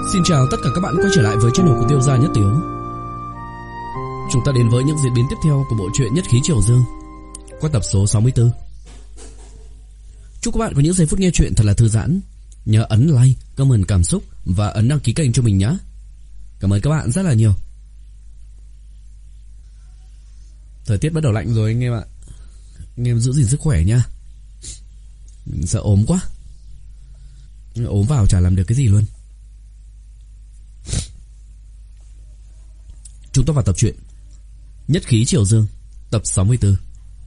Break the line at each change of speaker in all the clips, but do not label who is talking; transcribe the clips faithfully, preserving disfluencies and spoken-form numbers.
Xin chào tất cả các bạn quay trở lại với channel của Tiêu Gia Nhất Tiếu. Chúng ta đến với những diễn biến tiếp theo của bộ truyện Nhất Khí Triều Dương qua tập số sáu mươi tư. Chúc các bạn có những giây phút nghe truyện thật là thư giãn. Nhớ ấn like, comment cảm xúc và ấn đăng ký kênh cho mình nhé. Cảm ơn các bạn rất là nhiều. Thời tiết bắt đầu lạnh rồi anh em ạ. Anh em giữ gìn sức khỏe nha. Mình sợ ốm quá. Ốm vào chả làm được cái gì luôn. Chúng ta vào tập truyện Nhất Khí Triều Dương tập sáu mươi tư.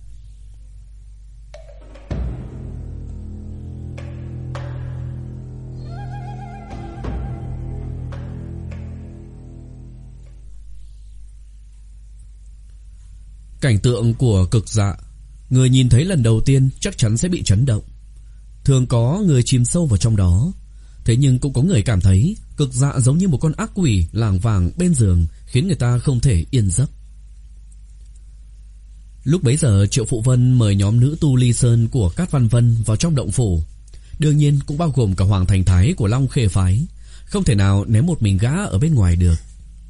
Cảnh tượng của cực dạ, người nhìn thấy lần đầu tiên chắc chắn sẽ bị chấn động. Thường có người chìm sâu vào trong đó. Thế nhưng cũng có người cảm thấy cực dạ giống như một con ác quỷ lảng vảng bên giường, khiến người ta không thể yên giấc. Lúc bấy giờ Triệu Phụ Vân mời nhóm nữ tu Ly Sơn của Cát Văn Vân vào trong động phủ. Đương nhiên cũng bao gồm cả Hoàng Thành Thái của Long Khê Phái. Không thể nào ném một mình gã ở bên ngoài được.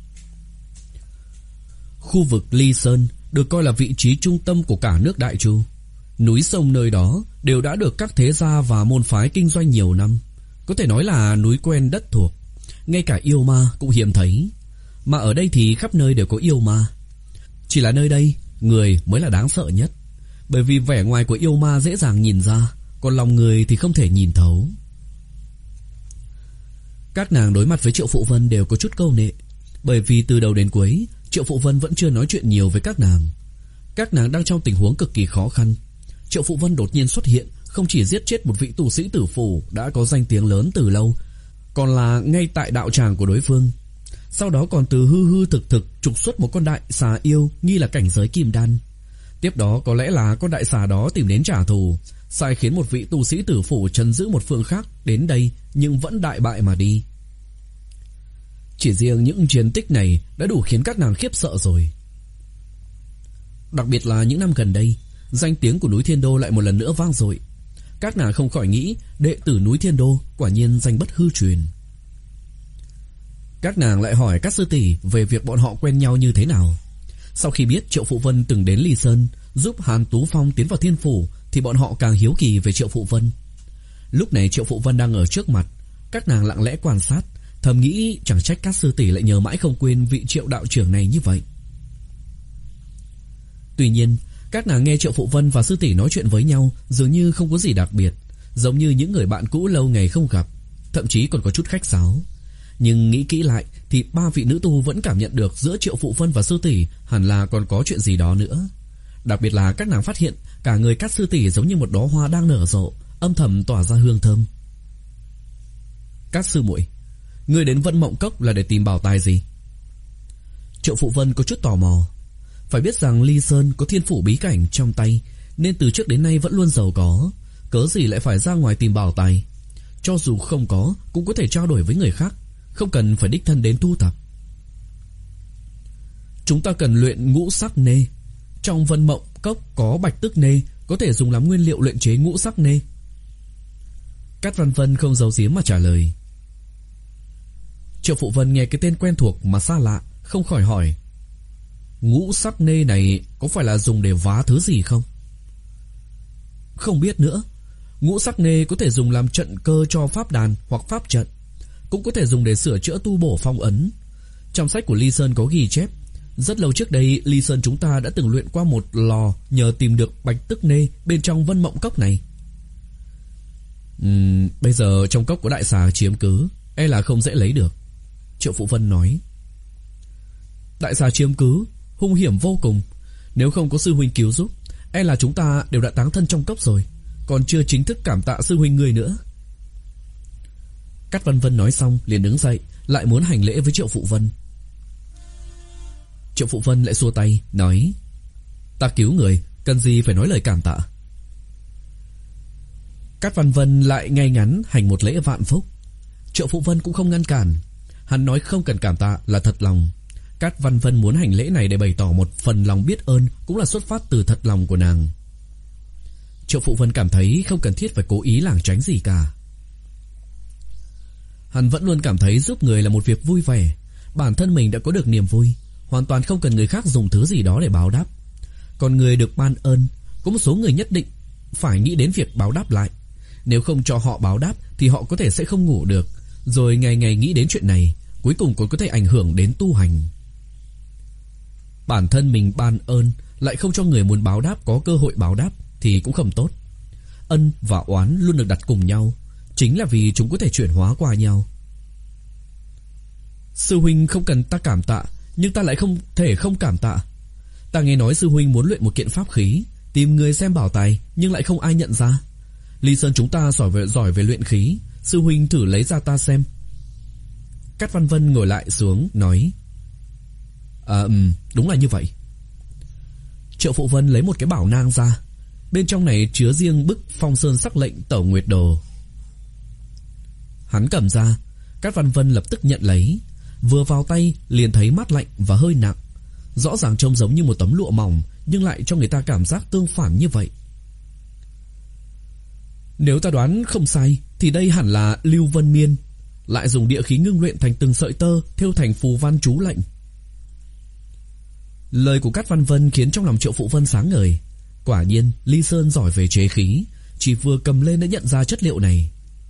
Khu vực Ly Sơn được coi là vị trí trung tâm của cả nước Đại Chu. Núi sông nơi đó đều đã được các thế gia và môn phái kinh doanh nhiều năm. Có thể nói là núi quen đất thuộc. Ngay cả yêu ma cũng hiếm thấy. Mà ở đây thì khắp nơi đều có yêu ma. Chỉ là nơi đây người mới là đáng sợ nhất. Bởi vì vẻ ngoài của yêu ma dễ dàng nhìn ra, còn lòng người thì không thể nhìn thấu. Các nàng đối mặt với Triệu Phụ Vân đều có chút câu nệ. Bởi vì từ đầu đến cuối Triệu Phụ Vân vẫn chưa nói chuyện nhiều với các nàng. Các nàng đang trong tình huống cực kỳ khó khăn. Triệu Phụ Vân đột nhiên xuất hiện, không chỉ giết chết một vị tu sĩ tử phủ đã có danh tiếng lớn từ lâu, còn là ngay tại đạo tràng của đối phương. Sau đó còn từ hư hư thực thực trục xuất một con đại xà yêu nghi là cảnh giới kim đan. Tiếp đó có lẽ là con đại xà đó tìm đến trả thù, sai khiến một vị tu sĩ tử phủ trấn giữ một phương khác đến đây, nhưng vẫn đại bại mà đi. Chỉ riêng những chiến tích này đã đủ khiến các nàng khiếp sợ rồi. Đặc biệt là những năm gần đây, danh tiếng của núi Thiên Đô lại một lần nữa vang dội. Các nàng không khỏi nghĩ đệ tử núi Thiên Đô quả nhiên danh bất hư truyền. Các nàng lại hỏi các sư tỷ về việc bọn họ quen nhau như thế nào. Sau khi biết Triệu Phụ Vân từng đến Ly Sơn giúp Hàn Tú Phong tiến vào Thiên Phủ, thì bọn họ càng hiếu kỳ về Triệu Phụ Vân. Lúc này Triệu Phụ Vân đang ở trước mặt. Các nàng lặng lẽ quan sát, thầm nghĩ chẳng trách các sư tỷ lại nhớ mãi không quên vị Triệu đạo trưởng này như vậy. Tuy nhiên các nàng nghe Triệu Phụ Vân và sư tỷ nói chuyện với nhau dường như không có gì đặc biệt, giống như những người bạn cũ lâu ngày không gặp, thậm chí còn có chút khách sáo. Nhưng nghĩ kỹ lại thì ba vị nữ tu vẫn cảm nhận được giữa Triệu Phụ Vân và sư tỷ hẳn là còn có chuyện gì đó nữa. Đặc biệt là các nàng phát hiện cả người các sư tỷ giống như một đóa hoa đang nở rộ, âm thầm tỏa ra hương thơm. Các sư muội, ngươi đến Vân Mộng Cốc là để tìm bảo tài gì? Triệu Phụ Vân có chút tò mò. Phải biết rằng Ly Sơn có thiên phủ bí cảnh trong tay, nên từ trước đến nay vẫn luôn giàu có, cớ gì lại phải ra ngoài tìm bảo tài. Cho dù không có cũng có thể trao đổi với người khác, không cần phải đích thân đến thu thập. Chúng ta cần luyện ngũ sắc nê. Trong Vân Mộng Cốc có bạch tức nê, có thể dùng làm nguyên liệu luyện chế ngũ sắc nê. Cát Văn Vân không giấu giếm mà trả lời. Triệu Phụ Vân nghe cái tên quen thuộc mà xa lạ, không khỏi hỏi: ngũ sắc nê này có phải là dùng để vá thứ gì không? Không biết nữa. Ngũ sắc nê có thể dùng làm trận cơ cho pháp đàn hoặc pháp trận, cũng có thể dùng để sửa chữa tu bổ phong ấn. Trong sách của Ly Sơn có ghi chép, rất lâu trước đây Ly Sơn chúng ta đã từng luyện qua một lò nhờ tìm được bạch tức nê bên trong Vân Mộng Cốc này. uhm, Bây giờ trong cốc có đại xà chiếm cứ, e là không dễ lấy được. Triệu Phụ Vân nói. Đại xà chiếm cứ hung hiểm vô cùng, nếu không có sư huynh cứu giúp, e là chúng ta đều đã táng thân trong cốc rồi, còn chưa chính thức cảm tạ sư huynh người nữa. Cát Văn Vân nói xong liền đứng dậy, lại muốn hành lễ với Triệu Phụ Vân. Triệu Phụ Vân lại xua tay nói: ta cứu người, cần gì phải nói lời cảm tạ. Cát Văn Vân lại ngay ngắn hành một lễ vạn phúc. Triệu Phụ Vân cũng không ngăn cản. Hắn nói không cần cảm tạ là thật lòng. Cát Văn Vân muốn hành lễ này để bày tỏ một phần lòng biết ơn, cũng là xuất phát từ thật lòng của nàng. Triệu Phụ Vân cảm thấy không cần thiết phải cố ý lảng tránh gì cả. Hắn vẫn luôn cảm thấy giúp người là một việc vui vẻ. Bản thân mình đã có được niềm vui, hoàn toàn không cần người khác dùng thứ gì đó để báo đáp. Còn người được ban ơn, có một số người nhất định phải nghĩ đến việc báo đáp lại. Nếu không cho họ báo đáp thì họ có thể sẽ không ngủ được, rồi ngày ngày nghĩ đến chuyện này, cuối cùng còn có thể ảnh hưởng đến tu hành. Bản thân mình ban ơn lại không cho người muốn báo đáp có cơ hội báo đáp thì cũng không tốt. Ân và oán luôn được đặt cùng nhau, chính là vì chúng có thể chuyển hóa qua nhau. Sư huynh không cần ta cảm tạ, nhưng ta lại không thể không cảm tạ. Ta nghe nói sư huynh muốn luyện một kiện pháp khí, tìm người xem bảo tài nhưng lại không ai nhận ra. Ly Sơn chúng ta giỏi về, giỏi về luyện khí, sư huynh thử lấy ra ta xem. Cát Văn Vân ngồi lại xuống nói: À ừm, đúng là như vậy. Triệu Phụ Vân lấy một cái bảo nang ra, bên trong này chứa riêng bức Phong Sơn sắc lệnh Tẩu Nguyệt Đồ. Hắn cầm ra, Cát Văn Vân lập tức nhận lấy. Vừa vào tay liền thấy mát lạnh và hơi nặng, rõ ràng trông giống như một tấm lụa mỏng, nhưng lại cho người ta cảm giác tương phản như vậy. Nếu ta đoán không sai thì đây hẳn là Lưu Vân Miên, lại dùng địa khí ngưng luyện thành từng sợi tơ, thêu thành phù văn chú lệnh. Lời của Cát Văn Vân khiến trong lòng Triệu Phụ Vân sáng ngời. Quả nhiên Ly Sơn giỏi về chế khí, chỉ vừa cầm lên đã nhận ra chất liệu này.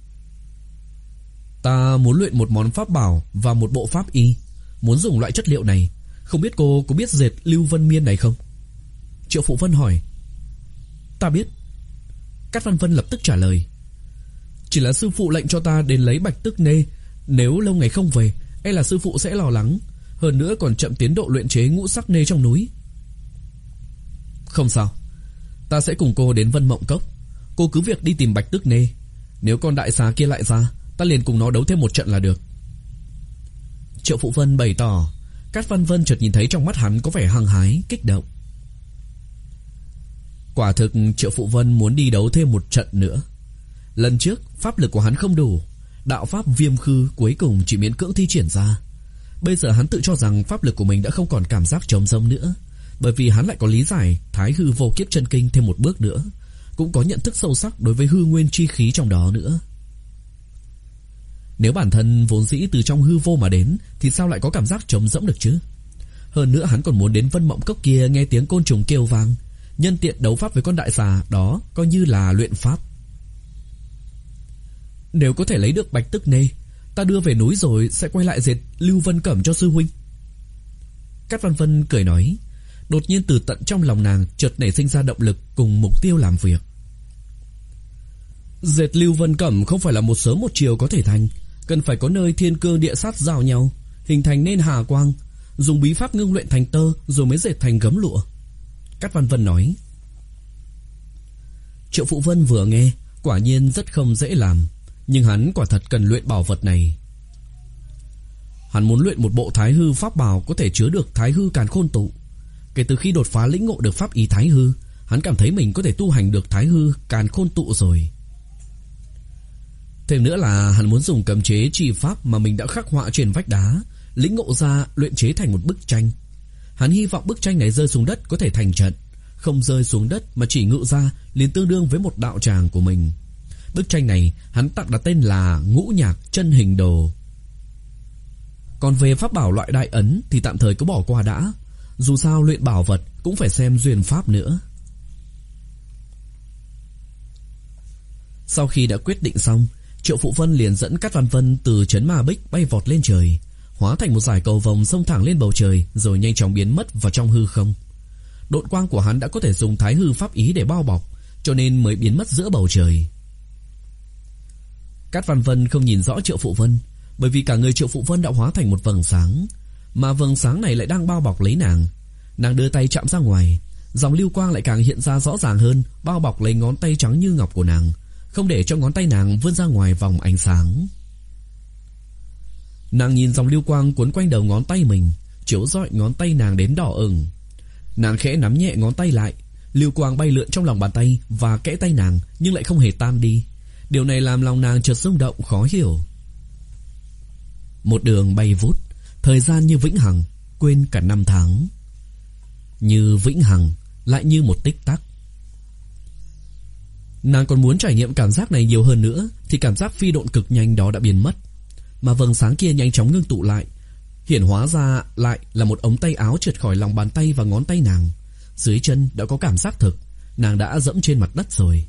Ta muốn luyện một món pháp bảo và một bộ pháp y, muốn dùng loại chất liệu này. Không biết cô có biết dệt Lưu Vân Miên này không? Triệu Phụ Vân hỏi. Ta biết. Cát Văn Vân lập tức trả lời. Chỉ là sư phụ lệnh cho ta đến lấy bạch tức nê, nếu lâu ngày không về e là sư phụ sẽ lo lắng, hơn nữa còn chậm tiến độ luyện chế ngũ sắc nê trong núi. Không sao, ta sẽ cùng cô đến Vân Mộng Cốc. Cô cứ việc đi tìm bạch tức nê, nếu con đại xà kia lại ra, ta liền cùng nó đấu thêm một trận là được. Triệu Phụ Vân bày tỏ. Cát Văn Vân chợt nhìn thấy trong mắt hắn có vẻ hăng hái, kích động. Quả thực Triệu Phụ Vân muốn đi đấu thêm một trận nữa. Lần trước pháp lực của hắn không đủ, đạo pháp viêm khư cuối cùng chỉ miễn cưỡng thi triển ra. Bây giờ hắn tự cho rằng pháp lực của mình đã không còn cảm giác trống rỗng nữa, bởi vì hắn lại có lý giải Thái hư vô kiếp chân kinh thêm một bước nữa, cũng có nhận thức sâu sắc đối với hư nguyên chi khí trong đó nữa. Nếu bản thân vốn dĩ từ trong hư vô mà đến thì sao lại có cảm giác trống rỗng được chứ? Hơn nữa hắn còn muốn đến Vân Mộng Cốc kia nghe tiếng côn trùng kêu vang, nhân tiện đấu pháp với con đại xà đó, coi như là luyện pháp. Nếu có thể lấy được bạch tức nê, ta đưa về núi rồi sẽ quay lại dệt Lưu Vân Cẩm cho sư huynh. Cát Văn Vân cười nói. Đột nhiên từ tận trong lòng nàng chợt nảy sinh ra động lực cùng mục tiêu làm việc. Dệt Lưu Vân Cẩm không phải là một sớm một chiều có thể thành, cần phải có nơi thiên cương địa sát giao nhau, hình thành nên hà quang, dùng bí pháp ngưng luyện thành tơ rồi mới dệt thành gấm lụa. Cát Văn Vân nói. Triệu Phụ Vân vừa nghe, quả nhiên rất không dễ làm, nhưng hắn quả thật cần luyện bảo vật này. Hắn muốn luyện một bộ Thái hư pháp bảo có thể chứa được Thái hư càn khôn tụ. Kể từ khi đột phá lĩnh ngộ được pháp ý Thái hư, hắn cảm thấy mình có thể tu hành được Thái hư càn khôn tụ rồi. Thêm nữa là hắn muốn dùng cấm chế chi pháp mà mình đã khắc họa trên vách đá, lĩnh ngộ ra luyện chế thành một bức tranh. Hắn hy vọng bức tranh này rơi xuống đất có thể thành trận, không rơi xuống đất mà chỉ ngự ra liền tương đương với một đạo tràng của mình. Bức tranh này hắn tặng đặt tên là Ngũ Nhạc Chân Hình Đồ. Còn về pháp bảo loại đại ấn thì tạm thời cứ bỏ qua đã, dù sao luyện bảo vật cũng phải xem duyên pháp nữa. Sau khi đã quyết định xong, Triệu Phụ Vân liền dẫn Cát Văn Vân từ trấn Ma Bích bay vọt lên trời, hóa thành một dải cầu vồng xông thẳng lên bầu trời, rồi nhanh chóng biến mất vào trong hư không. Độn quang của hắn đã có thể dùng Thái hư pháp ý để bao bọc, cho nên mới biến mất giữa bầu trời. Cát Văn Vân không nhìn rõ Triệu Phụ Vân, bởi vì cả người Triệu Phụ Vân đã hóa thành một vầng sáng, mà vầng sáng này lại đang bao bọc lấy nàng. Nàng đưa tay chạm ra ngoài, dòng lưu quang lại càng hiện ra rõ ràng hơn, bao bọc lấy ngón tay trắng như ngọc của nàng, không để cho ngón tay nàng vươn ra ngoài vòng ánh sáng. Nàng nhìn dòng lưu quang cuốn quanh đầu ngón tay mình, chiếu rọi ngón tay nàng đến đỏ ửng. Nàng khẽ nắm nhẹ ngón tay lại, lưu quang bay lượn trong lòng bàn tay và kẽ tay nàng, nhưng lại không hề tan đi. Điều này làm lòng nàng chợt rung động khó hiểu. Một đường bay vút, thời gian như vĩnh hằng, quên cả năm tháng. Như vĩnh hằng, lại như một tích tắc. Nàng còn muốn trải nghiệm cảm giác này nhiều hơn nữa thì cảm giác phi độn cực nhanh đó đã biến mất. mà vầng sáng kia nhanh chóng ngưng tụ lại, hiển hóa ra lại là một ống tay áo trượt khỏi lòng bàn tay và ngón tay nàng. Dưới chân đã có cảm giác thực, nàng đã dẫm trên mặt đất rồi.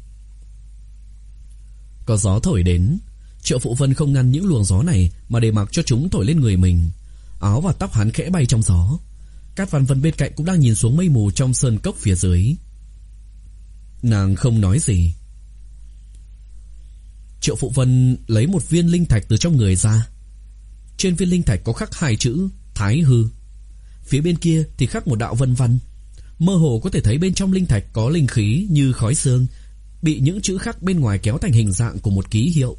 Có gió thổi đến, Triệu Phụ Vân không ngăn những luồng gió này mà để mặc cho chúng thổi lên người mình. Áo và tóc hắn khẽ bay trong gió. Cát Văn Vân bên cạnh cũng đang nhìn xuống mây mù trong sơn cốc phía dưới. Nàng không nói gì. Triệu Phụ Vân lấy một viên linh thạch từ trong người ra. Trên viên linh thạch có khắc hai chữ Thái Hư. Phía bên kia thì khắc một đạo vân văn. Mơ hồ có thể thấy bên trong linh thạch có linh khí như khói sương, bị những chữ khắc bên ngoài kéo thành hình dạng của một ký hiệu.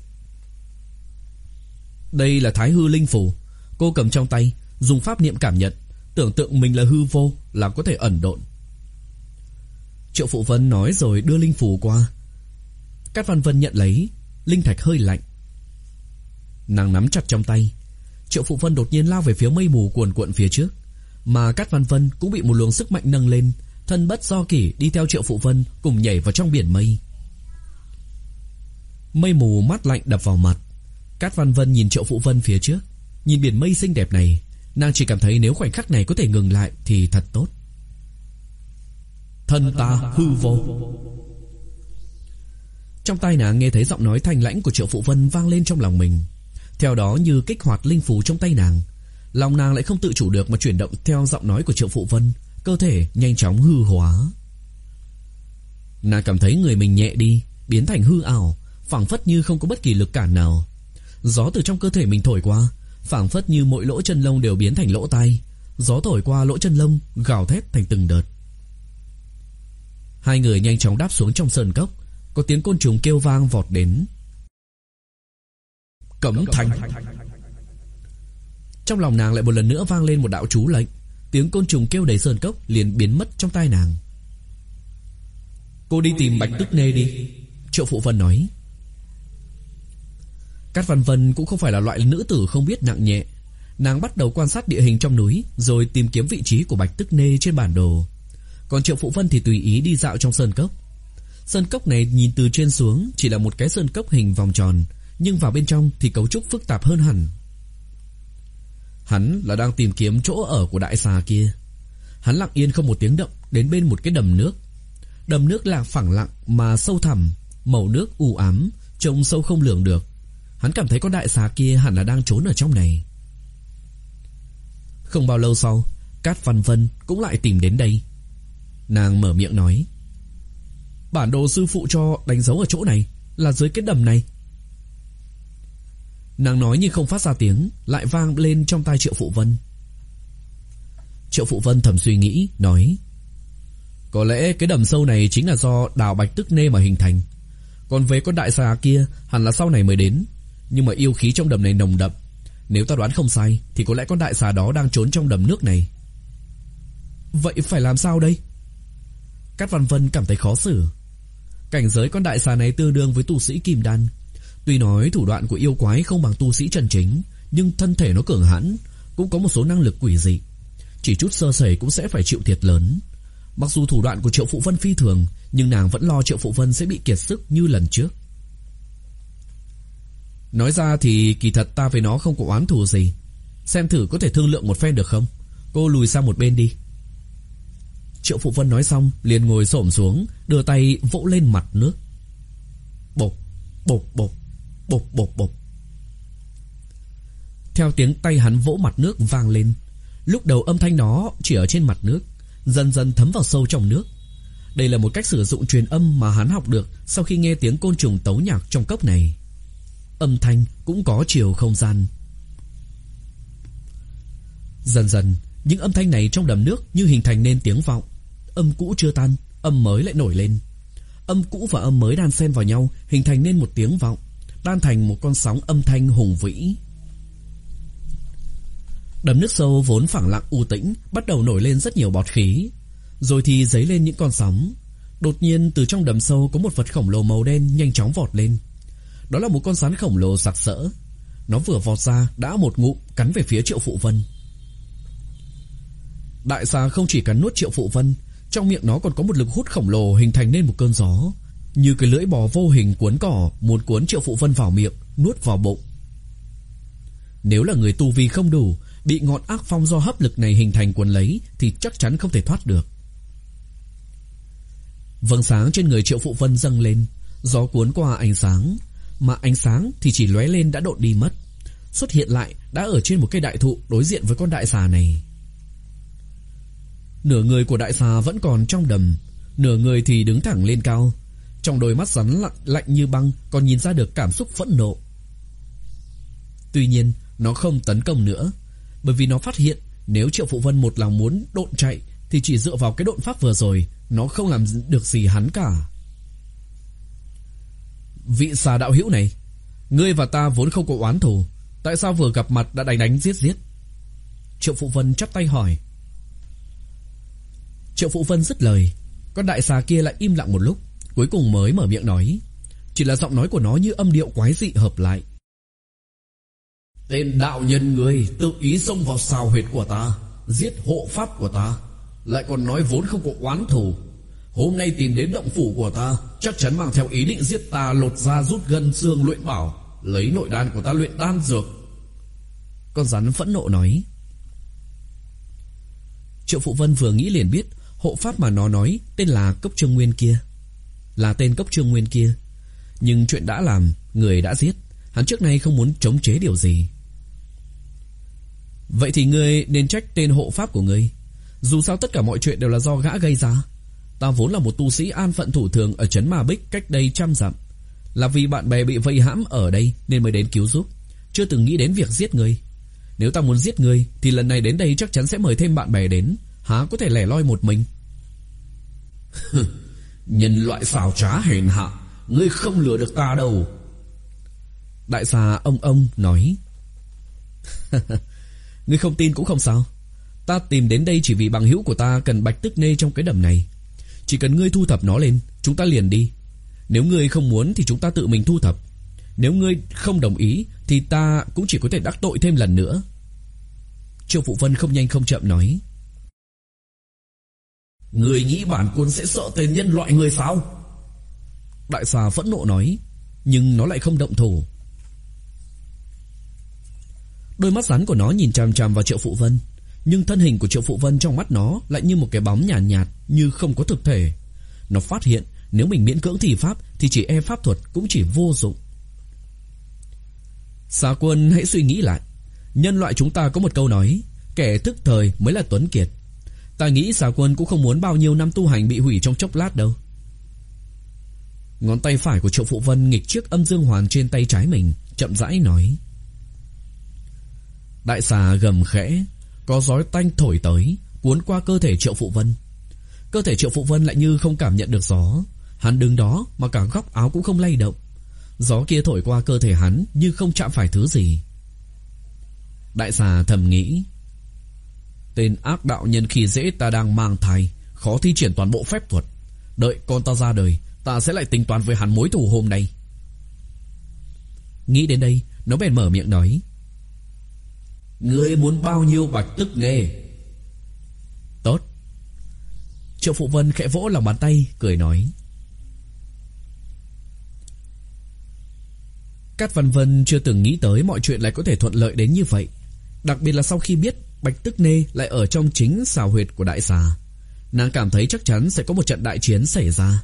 Đây là Thái Hư linh phù. Cô cầm trong tay, dùng pháp niệm cảm nhận, tưởng tượng mình là hư vô là có thể ẩn độn. Triệu Phụ Vân nói rồi đưa linh phù qua. Cát Văn Vân nhận lấy, linh thạch hơi lạnh. Nàng nắm chặt trong tay. Triệu Phụ Vân đột nhiên lao về phía mây mù cuồn cuộn phía trước, mà Cát Văn Vân cũng bị một luồng sức mạnh nâng lên, thân bất do kỷ đi theo Triệu Phụ Vân cùng nhảy vào trong biển mây. Mây mù mát lạnh đập vào mặt. Cát Văn Vân nhìn Triệu Phụ Vân phía trước, nhìn biển mây xinh đẹp này, nàng chỉ cảm thấy nếu khoảnh khắc này có thể ngừng lại thì thật tốt. Thân ta hư vô. Trong tai nàng nghe thấy giọng nói thanh lãnh của Triệu Phụ Vân vang lên trong lòng mình. Theo đó như kích hoạt linh phù trong tay nàng, lòng nàng lại không tự chủ được mà chuyển động theo giọng nói của Triệu Phụ Vân, cơ thể nhanh chóng hư hóa. Nàng cảm thấy người mình nhẹ đi, biến thành hư ảo, phảng phất như không có bất kỳ lực cản nào. Gió từ trong cơ thể mình thổi qua, phảng phất như mỗi lỗ chân lông đều biến thành lỗ tai. Gió thổi qua lỗ chân lông, gào thét thành từng đợt. Hai người nhanh chóng đáp xuống trong sơn cốc. Có tiếng côn trùng kêu vang vọt đến. Cấm thành. Trong lòng nàng lại một lần nữa vang lên một đạo chú lệnh. Tiếng côn trùng kêu đầy sơn cốc liền biến mất trong tai nàng. Cô đi tìm Bạch Tức Nê đi, Triệu Phụ Vân nói. Cát Văn Vân cũng không phải là loại nữ tử không biết nặng nhẹ. Nàng bắt đầu quan sát địa hình trong núi, rồi tìm kiếm vị trí của Bạch Tức Nê trên bản đồ. Còn Triệu Phụ Vân thì tùy ý đi dạo trong sơn cốc. Sơn cốc này nhìn từ trên xuống chỉ là một cái sơn cốc hình vòng tròn, nhưng vào bên trong thì cấu trúc phức tạp hơn hẳn. Hắn là đang tìm kiếm chỗ ở của đại xà kia. Hắn lặng yên không một tiếng động đến bên một cái đầm nước. Đầm nước là phẳng lặng mà sâu thẳm, màu nước u ám, trông sâu không lường được. Hắn cảm thấy con đại xà kia hẳn là đang trốn ở trong này. Không bao lâu sau, Cát Văn Vân cũng lại tìm đến đây. Nàng mở miệng nói. Bản đồ sư phụ cho đánh dấu ở chỗ này, là dưới cái đầm này. Nàng nói nhưng không phát ra tiếng, lại vang lên trong tai Triệu Phụ Vân. Triệu Phụ Vân thầm suy nghĩ, nói. Có lẽ cái đầm sâu này chính là do đào Bạch Tức Nê mà hình thành. Còn về con đại xà kia hẳn là sau này mới đến. Nhưng mà yêu khí trong đầm này nồng đậm. Nếu ta đoán không sai thì có lẽ con đại xà đó đang trốn trong đầm nước này. Vậy phải làm sao đây? Cát Văn Vân cảm thấy khó xử. Cảnh giới con đại xà này tương đương với tu sĩ kim đan. Tuy nói thủ đoạn của yêu quái không bằng tu sĩ chân chính, nhưng thân thể nó cường hãn, cũng có một số năng lực quỷ dị. Chỉ chút sơ sẩy cũng sẽ phải chịu thiệt lớn. Mặc dù thủ đoạn của Triệu Phụ Vân phi thường, nhưng nàng vẫn lo Triệu Phụ Vân sẽ bị kiệt sức như lần trước. Nói ra thì kỳ thật ta với nó không có oán thù gì. Xem thử có thể thương lượng một phen được không? Cô lùi sang một bên đi. Triệu Phụ Vân nói xong liền ngồi xổm xuống, đưa tay vỗ lên mặt nước. Bộp, bộp bộp, bộp bộp bộp. Theo tiếng tay hắn vỗ mặt nước vang lên. Lúc đầu âm thanh đó chỉ ở trên mặt nước, dần dần thấm vào sâu trong nước. Đây là một cách sử dụng truyền âm mà hắn học được sau khi nghe tiếng côn trùng tấu nhạc trong cốc này. Âm thanh cũng có chiều không gian. Dần dần, những âm thanh này trong đầm nước như hình thành nên tiếng vọng. Âm cũ chưa tan, âm mới lại nổi lên. Âm cũ và âm mới đan xen vào nhau, hình thành nên một tiếng vọng, đan thành một con sóng âm thanh hùng vĩ. Đầm nước sâu vốn phẳng lặng u tĩnh bắt đầu nổi lên rất nhiều bọt khí, rồi thì dấy lên những con sóng. Đột nhiên từ trong đầm sâu có một vật khổng lồ màu đen nhanh chóng vọt lên. Đó là một con rắn khổng lồ sặc sỡ. Nó vừa vọt ra đã một ngụm cắn về phía Triệu Phụ Vân. Đại xà không chỉ cắn nuốt Triệu Phụ Vân, trong miệng nó còn có một lực hút khổng lồ hình thành nên một cơn gió, như cái lưỡi bò vô hình cuốn cỏ muốn cuốn Triệu Phụ Vân vào miệng, nuốt vào bụng. Nếu là người tu vi không đủ, bị ngọn ác phong do hấp lực này hình thành cuốn lấy thì chắc chắn không thể thoát được. Vầng sáng trên người Triệu Phụ Vân dâng lên, gió cuốn qua ánh sáng, mà ánh sáng thì chỉ lóe lên đã độn đi mất, xuất hiện lại đã ở trên một cây đại thụ đối diện với con đại xà này. Nửa người của đại xà vẫn còn trong đầm, nửa người thì đứng thẳng lên cao. Trong đôi mắt rắn lạnh, lạnh như băng còn nhìn ra được cảm xúc phẫn nộ. Tuy nhiên nó không tấn công nữa, bởi vì nó phát hiện nếu Triệu Phụ Vân một lòng muốn độn chạy thì chỉ dựa vào cái độn pháp vừa rồi, nó không làm được gì hắn cả. Vị xà đạo hữu này, ngươi và ta vốn không có oán thù, tại sao vừa gặp mặt đã đánh đánh giết giết? Triệu Phụ Vân chắp tay hỏi. Triệu Phụ Vân dứt lời, con đại xà kia lại im lặng một lúc, cuối cùng mới mở miệng nói. Chỉ là giọng nói của nó như âm điệu quái dị hợp lại. Tên đạo nhân người tự ý xông vào xào huyệt của ta, giết hộ pháp của ta, lại còn nói vốn không có oán thù. Hôm nay tìm đến động phủ của ta, chắc chắn mang theo ý định giết ta, lột da rút gân xương luyện bảo, lấy nội đan của ta luyện đan dược. Con rắn phẫn nộ nói. Triệu Phụ Vân vừa nghĩ liền biết hộ pháp mà nó nói tên là Cốc Trương Nguyên kia, là tên Cốc Trương Nguyên kia. Nhưng chuyện đã làm, người đã giết, hắn trước nay không muốn chống chế điều gì. Vậy thì ngươi nên trách tên hộ pháp của ngươi. Dù sao tất cả mọi chuyện đều là do gã gây ra. Ta vốn là một tu sĩ an phận thủ thường ở trấn Ma Bích cách đây trăm dặm, là vì bạn bè bị vây hãm ở đây nên mới đến cứu giúp, chưa từng nghĩ đến việc giết ngươi. Nếu ta muốn giết ngươi thì lần này đến đây chắc chắn sẽ mời thêm bạn bè đến, há có thể lẻ loi một mình. Nhân loại xảo trá hèn hạ, ngươi không lừa được ta đâu. Đại xà ông ông nói. Ngươi không tin cũng không sao. Ta tìm đến đây chỉ vì bằng hữu của ta cần bạch tức nê trong cái đầm này. Chỉ cần ngươi thu thập nó lên, chúng ta liền đi. Nếu ngươi không muốn thì chúng ta tự mình thu thập. Nếu ngươi không đồng ý thì ta cũng chỉ có thể đắc tội thêm lần nữa. Triệu Phụ Vân không nhanh không chậm nói. Ngươi nghĩ bản quân sẽ sợ tên nhân loại người sao? Đại xà phẫn nộ nói, nhưng nó lại không động thủ. Đôi mắt rắn của nó nhìn chằm chằm vào Triệu Phụ Vân, nhưng thân hình của Triệu Phụ Vân trong mắt nó lại như một cái bóng nhàn nhạt, nhạt như không có thực thể. Nó phát hiện nếu mình miễn cưỡng thi pháp thì chỉ e pháp thuật cũng chỉ vô dụng. Xà Quân hãy suy nghĩ lại. Nhân loại chúng ta có một câu nói, kẻ thức thời mới là tuấn kiệt. Ta nghĩ Xà Quân cũng không muốn bao nhiêu năm tu hành bị hủy trong chốc lát đâu. Ngón tay phải của Triệu Phụ Vân nghịch chiếc âm dương hoàn trên tay trái mình, chậm rãi nói. Đại xà gầm khẽ, có gió tanh thổi tới, cuốn qua cơ thể Triệu Phụ Vân. Cơ thể Triệu Phụ Vân lại như không cảm nhận được gió. Hắn đứng đó mà cả góc áo cũng không lay động. Gió kia thổi qua cơ thể hắn như không chạm phải thứ gì. Đại xà thầm nghĩ, tên ác đạo nhân khi dễ ta đang mang thai, khó thi triển toàn bộ phép thuật. Đợi con ta ra đời, ta sẽ lại tính toán với hắn mối thù hôm nay. Nghĩ đến đây, nó bèn mở miệng nói. Ngươi muốn bao nhiêu bạch tức nghề? Tốt. Triệu Phụ Vân khẽ vỗ lòng bàn tay, cười nói. Cát Văn Vân chưa từng nghĩ tới mọi chuyện lại có thể thuận lợi đến như vậy, đặc biệt là sau khi biết bạch tức nê lại ở trong chính xào huyệt của đại xà. Nàng cảm thấy chắc chắn sẽ có một trận đại chiến xảy ra.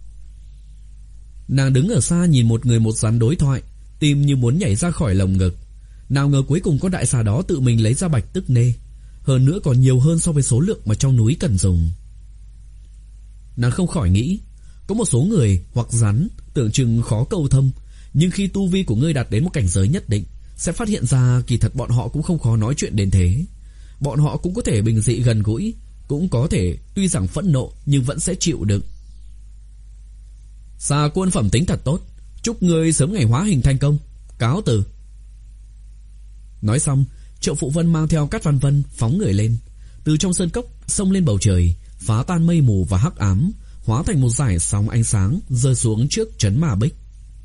Nàng đứng ở xa nhìn một người một rắn đối thoại, tim như muốn nhảy ra khỏi lồng ngực. Nào ngờ cuối cùng con đại xà đó tự mình lấy ra bạch tức nê, hơn nữa còn nhiều hơn so với số lượng mà trong núi cần dùng. Nàng không khỏi nghĩ, có một số người hoặc rắn tưởng chừng khó câu thông, nhưng khi tu vi của ngươi đạt đến một cảnh giới nhất định, sẽ phát hiện ra kỳ thật bọn họ cũng không khó nói chuyện đến thế. Bọn họ cũng có thể bình dị gần gũi, cũng có thể tuy rằng phẫn nộ nhưng vẫn sẽ chịu đựng. Xà Quân phẩm tính thật tốt, chúc ngươi sớm ngày hóa hình thành công. Cáo từ. Nói xong, Triệu Phụ Vân mang theo Cát Văn Vân phóng người lên, từ trong sơn cốc xông lên bầu trời, phá tan mây mù và hắc ám, hóa thành một dải sóng ánh sáng rơi xuống trước trấn Ma Bích.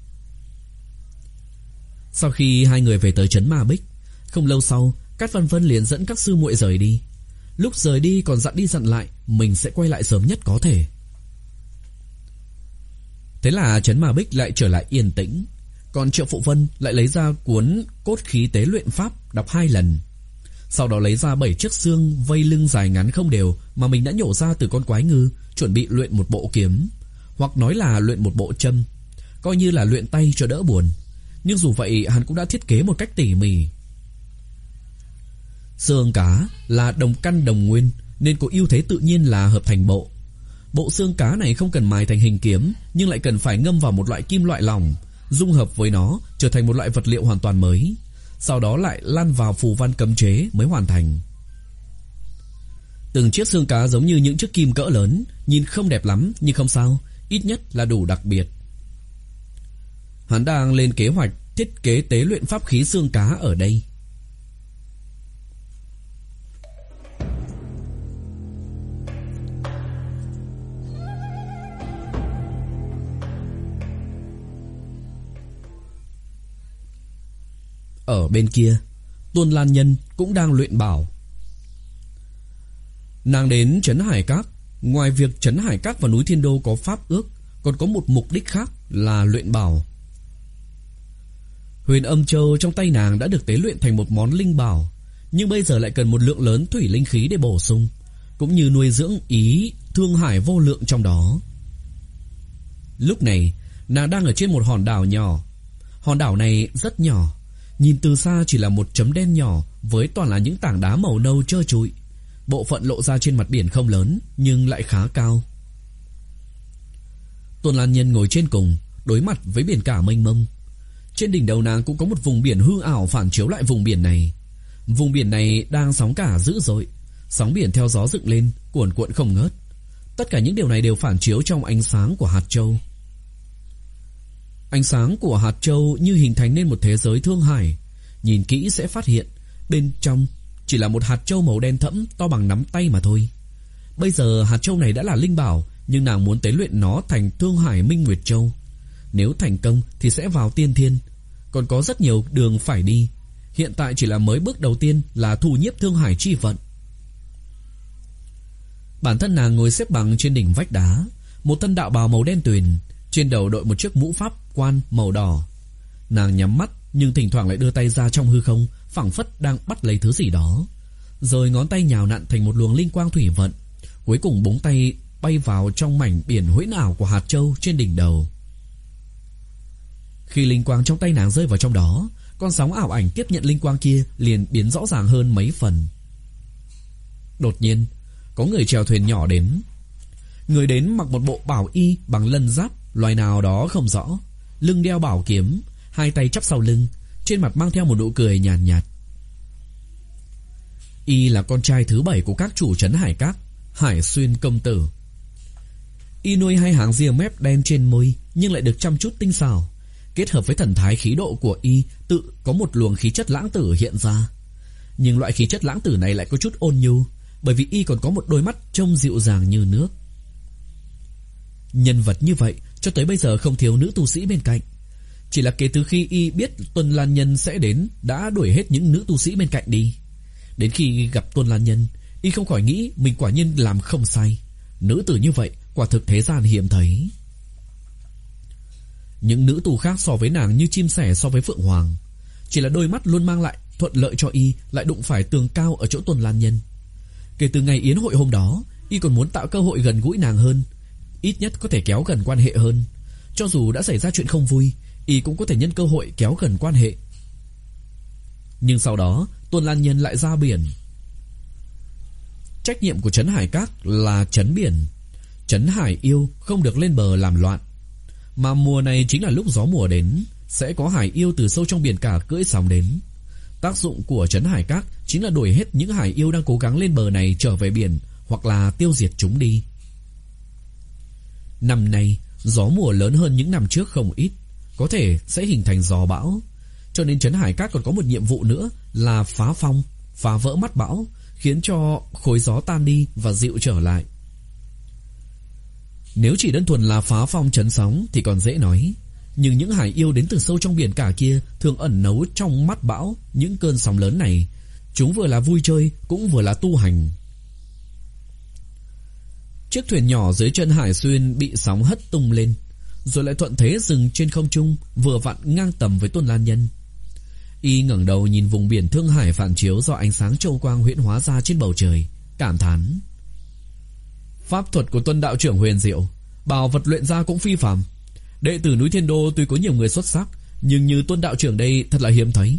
Sau khi hai người về tới trấn Ma Bích, không lâu sau, Cát Văn Vân liền dẫn các sư muội rời đi. Lúc rời đi còn dặn đi dặn lại mình sẽ quay lại sớm nhất có thể. Thế là trấn Ma Bích lại trở lại yên tĩnh. Còn Triệu Phụ Vân lại lấy ra cuốn Cốt khí tế luyện pháp đọc hai lần. Sau đó lấy ra bảy chiếc xương vây lưng dài ngắn không đều mà mình đã nhổ ra từ con quái ngư, chuẩn bị luyện một bộ kiếm, hoặc nói là luyện một bộ châm, coi như là luyện tay cho đỡ buồn. Nhưng dù vậy hắn cũng đã thiết kế một cách tỉ mỉ. Xương cá là đồng căn đồng nguyên nên có ưu thế tự nhiên là hợp thành bộ. Bộ xương cá này không cần mài thành hình kiếm, nhưng lại cần phải ngâm vào một loại kim loại lỏng, dung hợp với nó trở thành một loại vật liệu hoàn toàn mới, sau đó lại lăn vào phù văn cấm chế mới hoàn thành. Từng chiếc xương cá giống như những chiếc kim cỡ lớn, nhìn không đẹp lắm nhưng không sao, ít nhất là đủ đặc biệt. Hắn đang lên kế hoạch thiết kế tế luyện pháp khí xương cá ở đây. Ở bên kia, Tuôn Lan Nhân cũng đang luyện bảo. Nàng đến trấn Hải Các, ngoài việc trấn Hải Các và núi Thiên Đô có pháp ước, còn có một mục đích khác là luyện bảo. Huyền Âm Châu trong tay nàng đã được tế luyện thành một món linh bảo, nhưng bây giờ lại cần một lượng lớn thủy linh khí để bổ sung, cũng như nuôi dưỡng ý thương hải vô lượng trong đó. Lúc này, nàng đang ở trên một hòn đảo nhỏ. Hòn đảo này rất nhỏ, nhìn từ xa chỉ là một chấm đen nhỏ với toàn là những tảng đá màu nâu trơ trụi. Bộ phận lộ ra trên mặt biển không lớn nhưng lại khá cao. Tuôn Lan Nhân ngồi trên cùng, đối mặt với biển cả mênh mông. Trên đỉnh đầu nàng cũng có một vùng biển hư ảo phản chiếu lại vùng biển này. Vùng biển này đang sóng cả dữ dội, sóng biển theo gió dựng lên, cuồn cuộn không ngớt. Tất cả những điều này đều phản chiếu trong ánh sáng của hạt châu. Ánh sáng của hạt châu như hình thành nên một thế giới thương hải. Nhìn kỹ sẽ phát hiện bên trong chỉ là một hạt châu màu đen thẫm to bằng nắm tay mà thôi. Bây giờ hạt châu này đã là linh bảo, nhưng nàng muốn tế luyện nó thành Thương Hải Minh Nguyệt Châu. Nếu thành công thì sẽ vào tiên thiên, còn có rất nhiều đường phải đi. Hiện tại chỉ là mới bước đầu tiên là thu nhiếp Thương Hải chi vận. Bản thân nàng ngồi xếp bằng trên đỉnh vách đá, một thân đạo bào màu đen tuyền, trên đầu đội một chiếc mũ pháp quan màu đỏ. Nàng nhắm mắt nhưng thỉnh thoảng lại đưa tay ra trong hư không, phảng phất đang bắt lấy thứ gì đó. Rồi ngón tay nhào nặn thành một luồng linh quang thủy vận, cuối cùng búng tay bay vào trong mảnh biển huyễn ảo của hạt châu trên đỉnh đầu. Khi linh quang trong tay nàng rơi vào trong đó, con sóng ảo ảnh tiếp nhận linh quang kia liền biến rõ ràng hơn mấy phần. Đột nhiên, có người chèo thuyền nhỏ đến. Người đến mặc một bộ bảo y bằng lân giáp loài nào đó không rõ, lưng đeo bảo kiếm, hai tay chắp sau lưng, trên mặt mang theo một nụ cười nhàn nhạt, nhạt. Y là con trai thứ bảy của các chủ trấn Hải Các, Hải Xuyên công tử. Y nuôi hai hàng ria mép đen trên môi, nhưng lại được chăm chút tinh xảo. Kết hợp với thần thái khí độ của Y, tự có một luồng khí chất lãng tử hiện ra. Nhưng loại khí chất lãng tử này lại có chút ôn nhu, bởi vì Y còn có một đôi mắt trông dịu dàng như nước. Nhân vật như vậy cho tới bây giờ không thiếu nữ tu sĩ bên cạnh. Chỉ là kể từ khi Y biết Tuân Lan Nhân sẽ đến, đã đuổi hết những nữ tu sĩ bên cạnh đi. Đến khi gặp Tuân Lan Nhân, Y không khỏi nghĩ mình quả nhiên làm không sai. Nữ tử như vậy quả thực thế gian hiếm thấy. Những nữ tù khác so với nàng như chim sẻ so với phượng hoàng. Chỉ là đôi mắt luôn mang lại thuận lợi cho Y lại đụng phải tường cao ở chỗ Tuân Lan Nhân. Kể từ ngày yến hội hôm đó, Y còn muốn tạo cơ hội gần gũi nàng hơn, ít nhất có thể kéo gần quan hệ hơn. Cho dù đã xảy ra chuyện không vui, Y cũng có thể nhân cơ hội kéo gần quan hệ. Nhưng sau đó Tuân Lan Nhân lại ra biển. Trách nhiệm của trấn Hải Các là trấn biển. Trấn Hải yêu không được lên bờ làm loạn. Mà mùa này chính là lúc gió mùa đến, sẽ có hải yêu từ sâu trong biển cả cưỡi sóng đến. Tác dụng của trấn Hải Các chính là đuổi hết những hải yêu đang cố gắng lên bờ này trở về biển, hoặc là tiêu diệt chúng đi. Năm nay gió mùa lớn hơn những năm trước không ít, có thể sẽ hình thành gió bão. Cho nên trấn Hải Các còn có một nhiệm vụ nữa là phá phong, phá vỡ mắt bão, khiến cho khối gió tan đi và dịu trở lại. Nếu chỉ đơn thuần là phá phong trấn sóng thì còn dễ nói, nhưng những hải yêu đến từ sâu trong biển cả kia thường ẩn náu trong mắt bão những cơn sóng lớn này. Chúng vừa là vui chơi cũng vừa là tu hành. Chiếc thuyền nhỏ dưới chân Hải Xuyên bị sóng hất tung lên. rồi lại thuận thế dừng trên không trung, vừa vặn ngang tầm với Tôn Lan Nhân. Y ngẩng đầu nhìn vùng biển Thương Hải phản chiếu do ánh sáng châu quang huyễn hóa ra trên bầu trời, cảm thán: pháp thuật của Tuân đạo trưởng huyền diệu, bảo vật luyện ra cũng phi phàm. Đệ tử núi Thiên Đô tuy có nhiều người xuất sắc, nhưng như Tuân đạo trưởng đây thật là hiếm thấy.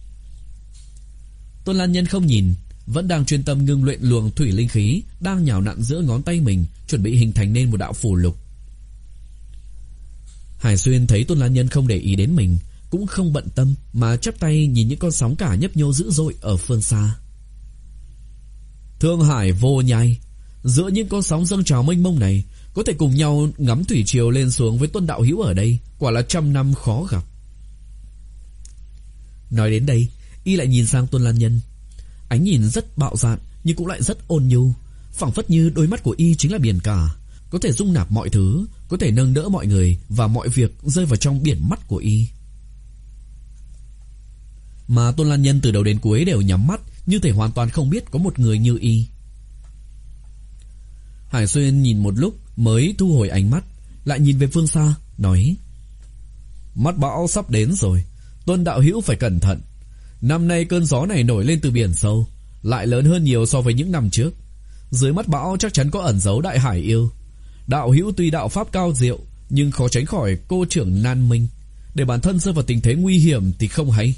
Tôn Lan Nhân không nhìn, vẫn đang chuyên tâm ngưng luyện luồng thủy linh khí đang nhào nặn giữa ngón tay mình, chuẩn bị hình thành nên một đạo phù lục. Hải Xuyên thấy Tôn Lan Nhân không để ý đến mình, cũng không bận tâm mà chắp tay nhìn những con sóng cả nhấp nhô dữ dội ở phương xa. Thương Hải vô nhai, giữa những con sóng dâng trào mênh mông này, có thể cùng nhau ngắm thủy triều lên xuống với Tuân đạo hữu ở đây, quả là trăm năm khó gặp. Nói đến đây, y lại nhìn sang Tôn Lan Nhân. Ánh nhìn rất bạo dạn nhưng cũng lại rất ôn nhu, phảng phất như đôi mắt của y chính là biển cả, có thể dung nạp mọi thứ, có thể nâng đỡ mọi người và mọi việc rơi vào trong biển mắt của y. Mà Tôn Lan Nhân từ đầu đến cuối đều nhắm mắt, như thể hoàn toàn không biết có một người như y. Hải Xuyên nhìn một lúc mới thu hồi ánh mắt, lại nhìn về phương xa, nói: mắt bão sắp đến rồi, Tuân đạo hữu phải cẩn thận. Năm nay cơn gió này nổi lên từ biển sâu, lại lớn hơn nhiều so với những năm trước. Dưới mắt bão chắc chắn có ẩn giấu đại hải yêu. Đạo hữu tuy đạo pháp cao diệu, nhưng khó tránh khỏi cô trưởng nan minh, để bản thân rơi vào tình thế nguy hiểm thì không hay.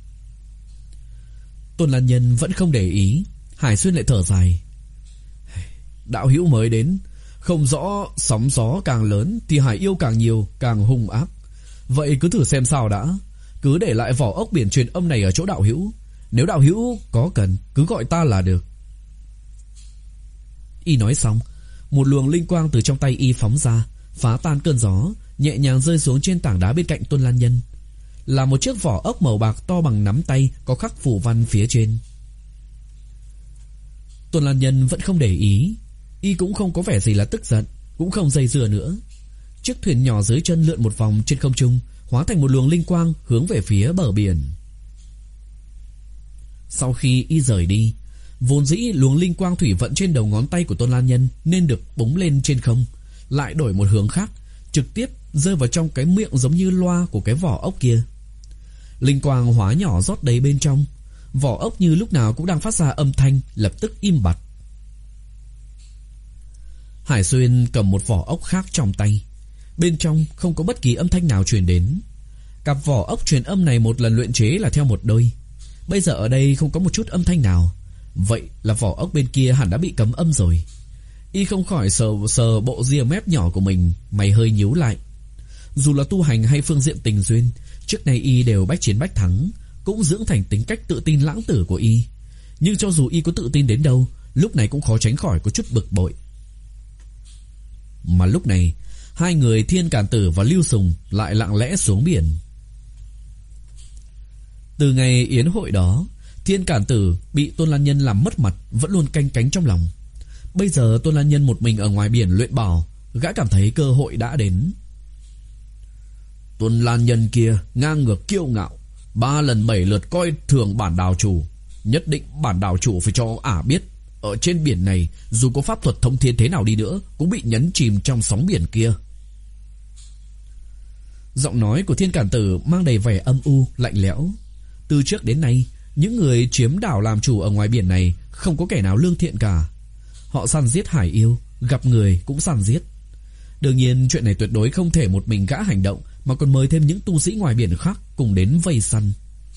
Tôn Lan Nhân vẫn không để ý. Hải Xuyên lại thở dài: đạo hữu mới đến, không rõ sóng gió càng lớn thì hải yêu càng nhiều, càng hung ác. Vậy cứ thử xem sao đã. Cứ để lại vỏ ốc biển truyền âm này ở chỗ đạo hữu. Nếu đạo hữu có cần, cứ gọi ta là được. Y nói xong, một luồng linh quang từ trong tay y phóng ra, phá tan cơn gió, nhẹ nhàng rơi xuống trên tảng đá bên cạnh Tôn Lan Nhân, là một chiếc vỏ ốc màu bạc to bằng nắm tay, có khắc phù văn phía trên. Tôn Lan Nhân vẫn không để ý. Y cũng không có vẻ gì là tức giận, cũng không dây dưa nữa. Chiếc thuyền nhỏ dưới chân lượn một vòng trên không trung, hóa thành một luồng linh quang hướng về phía bờ biển. Sau khi y rời đi, vốn dĩ luồng linh quang thủy vận trên đầu ngón tay của Tôn Lan Nhân nên được búng lên trên không, lại đổi một hướng khác, trực tiếp rơi vào trong cái miệng giống như loa của cái vỏ ốc kia. Linh quang hóa nhỏ rót đầy bên trong, vỏ ốc như lúc nào cũng đang phát ra âm thanh, lập tức im bặt. Hải Xuyên cầm một vỏ ốc khác trong tay, bên trong không có bất kỳ âm thanh nào truyền đến. Cặp vỏ ốc truyền âm này một lần luyện chế là theo một đôi, bây giờ ở đây không có một chút âm thanh nào, vậy là vỏ ốc bên kia hẳn đã bị cấm âm rồi. Y không khỏi sờ sờ bộ ria mép nhỏ của mình, mày hơi nhíu lại. Dù là tu hành hay phương diện tình duyên, trước nay y đều bách chiến bách thắng, cũng dưỡng thành tính cách tự tin lãng tử của y. Nhưng cho dù y có tự tin đến đâu, lúc này cũng khó tránh khỏi có chút bực bội. Mà lúc này, hai người Thiên Cản Tử và Lưu Sùng lại lặng lẽ xuống biển. Từ ngày yến hội đó, Thiên Cản Tử bị Tôn Lan Nhân làm mất mặt vẫn luôn canh cánh trong lòng. Bây giờ Tôn Lan Nhân một mình ở ngoài biển luyện bảo, gã cảm thấy cơ hội đã đến. Tôn Lan Nhân kia ngang ngược kiêu ngạo, ba lần bảy lượt coi thường bản đào chủ. Nhất định bản đào chủ phải cho ả biết, ở trên biển này dù có pháp thuật thông thiên thế nào đi nữa cũng bị nhấn chìm trong sóng biển kia. Giọng nói của Thiên Cản Tử mang đầy vẻ âm u, lạnh lẽo. Từ trước đến nay, những người chiếm đảo làm chủ ở ngoài biển này không có kẻ nào lương thiện cả. Họ săn giết hải yêu, gặp người cũng săn giết. Đương nhiên chuyện này tuyệt đối không thể một mình gã hành động, mà còn mời thêm những tu sĩ ngoài biển khác cùng đến vây săn.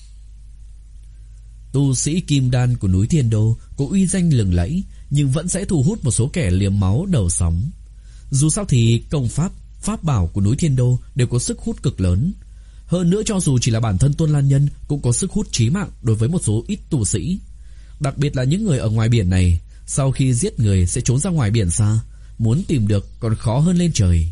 Tu sĩ kim đan của núi Thiên Đô có uy danh lừng lẫy, nhưng vẫn sẽ thu hút một số kẻ liếm máu đầu sóng. Dù sao thì công pháp, pháp bảo của núi Thiên Đô đều có sức hút cực lớn. Hơn nữa, cho dù chỉ là bản thân Tôn Lan Nhân cũng có sức hút chí mạng đối với một số ít tu sĩ. Đặc biệt là những người ở ngoài biển này, sau khi giết người sẽ trốn ra ngoài biển xa, muốn tìm được còn khó hơn lên trời.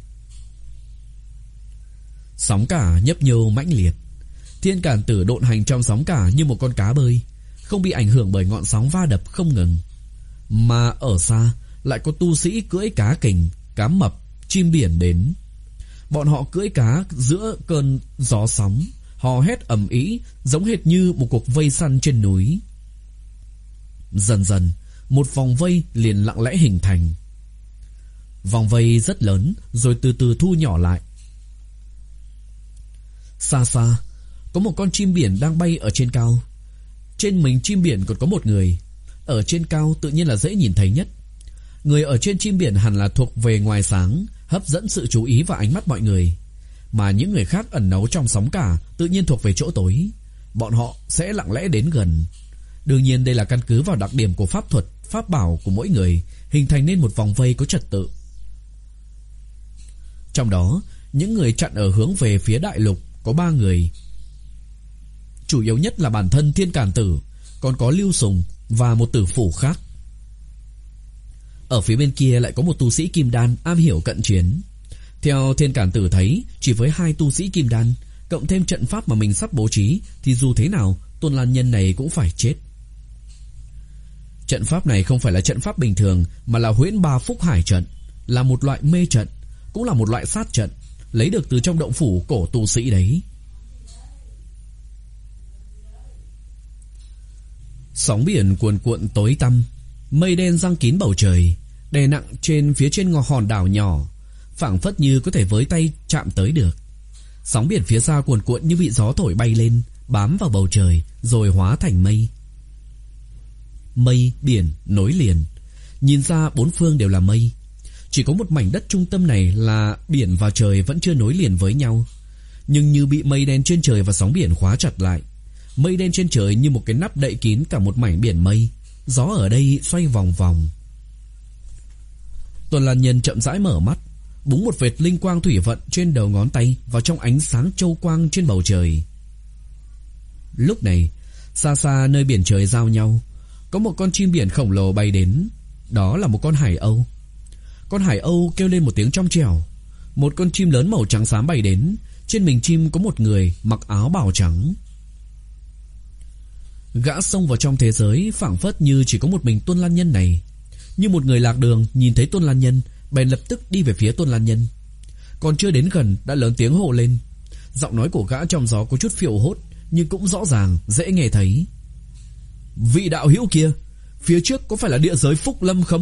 Sóng cả nhấp nhô mãnh liệt. Thiên Cản Tử độn hành trong sóng cả như một con cá bơi, không bị ảnh hưởng bởi ngọn sóng va đập không ngừng. Mà ở xa lại có tu sĩ cưỡi cá kình, cá mập, chim biển đến. Bọn họ cưỡi cá giữa cơn gió sóng, hò hét ầm ĩ, giống hệt như một cuộc vây săn trên núi. Dần dần, một vòng vây liền lặng lẽ hình thành. Vòng vây rất lớn rồi từ từ thu nhỏ lại. Xa xa có một con chim biển đang bay ở trên cao. Trên mình chim biển còn có một người. Ở trên cao tự nhiên là dễ nhìn thấy nhất. Người ở trên chim biển hẳn là thuộc về ngoài sáng, hấp dẫn sự chú ý và ánh mắt mọi người. Mà những người khác ẩn náu trong sóng cả tự nhiên thuộc về chỗ tối. Bọn họ sẽ lặng lẽ đến gần. Đương nhiên đây là căn cứ vào đặc điểm của pháp thuật, pháp bảo của mỗi người, hình thành nên một vòng vây có trật tự. Trong đó, những người chặn ở hướng về phía đại lục có ba người. Chủ yếu nhất là bản thân Thiên Cản Tử, còn có Lưu Sùng và một tử phủ khác. Ở phía bên kia lại có một tu sĩ kim đan am hiểu cận chiến. Theo Thiên Cản Tử thấy, chỉ với hai tu sĩ kim đan cộng thêm trận pháp mà mình sắp bố trí thì dù thế nào Tôn Lan Nhân này cũng phải chết. Trận pháp này không phải là trận pháp bình thường, mà là Huyễn Ba Phúc Hải trận, là một loại mê trận, cũng là một loại sát trận, lấy được từ trong động phủ cổ tu sĩ đấy. Sóng biển cuồn cuộn tối tăm, mây đen giăng kín bầu trời, đè nặng trên phía trên ngọn hòn đảo nhỏ, phảng phất như có thể với tay chạm tới được. Sóng biển phía xa cuồn cuộn như bị gió thổi bay lên, bám vào bầu trời rồi hóa thành mây. Mây, biển nối liền, nhìn ra bốn phương đều là mây. Chỉ có một mảnh đất trung tâm này là biển và trời vẫn chưa nối liền với nhau, nhưng như bị mây đen trên trời và sóng biển khóa chặt lại. Mây đen trên trời như một cái nắp đậy kín cả một mảnh biển mây. Gió ở đây xoay vòng vòng. Tôn Lan Nhân chậm rãi mở mắt, búng một vệt linh quang thủy vận trên đầu ngón tay vào trong ánh sáng châu quang trên bầu trời. Lúc này, xa xa nơi biển trời giao nhau, có một con chim biển khổng lồ bay đến. Đó là một con hải âu. Con hải âu kêu lên một tiếng trong trẻo. Một con chim lớn màu trắng xám bay đến. Trên mình chim có một người mặc áo bào trắng. Gã xông vào trong thế giới phảng phất như chỉ có một mình Tôn Lan Nhân này. Như một người lạc đường nhìn thấy Tôn Lan Nhân, bèn lập tức đi về phía Tôn Lan Nhân. Còn chưa đến gần đã lớn tiếng hô lên. Giọng nói của gã trong gió có chút phiêu hốt, nhưng cũng rõ ràng, dễ nghe thấy. Vị đạo hữu kia, phía trước có phải là địa giới Phúc Lâm không?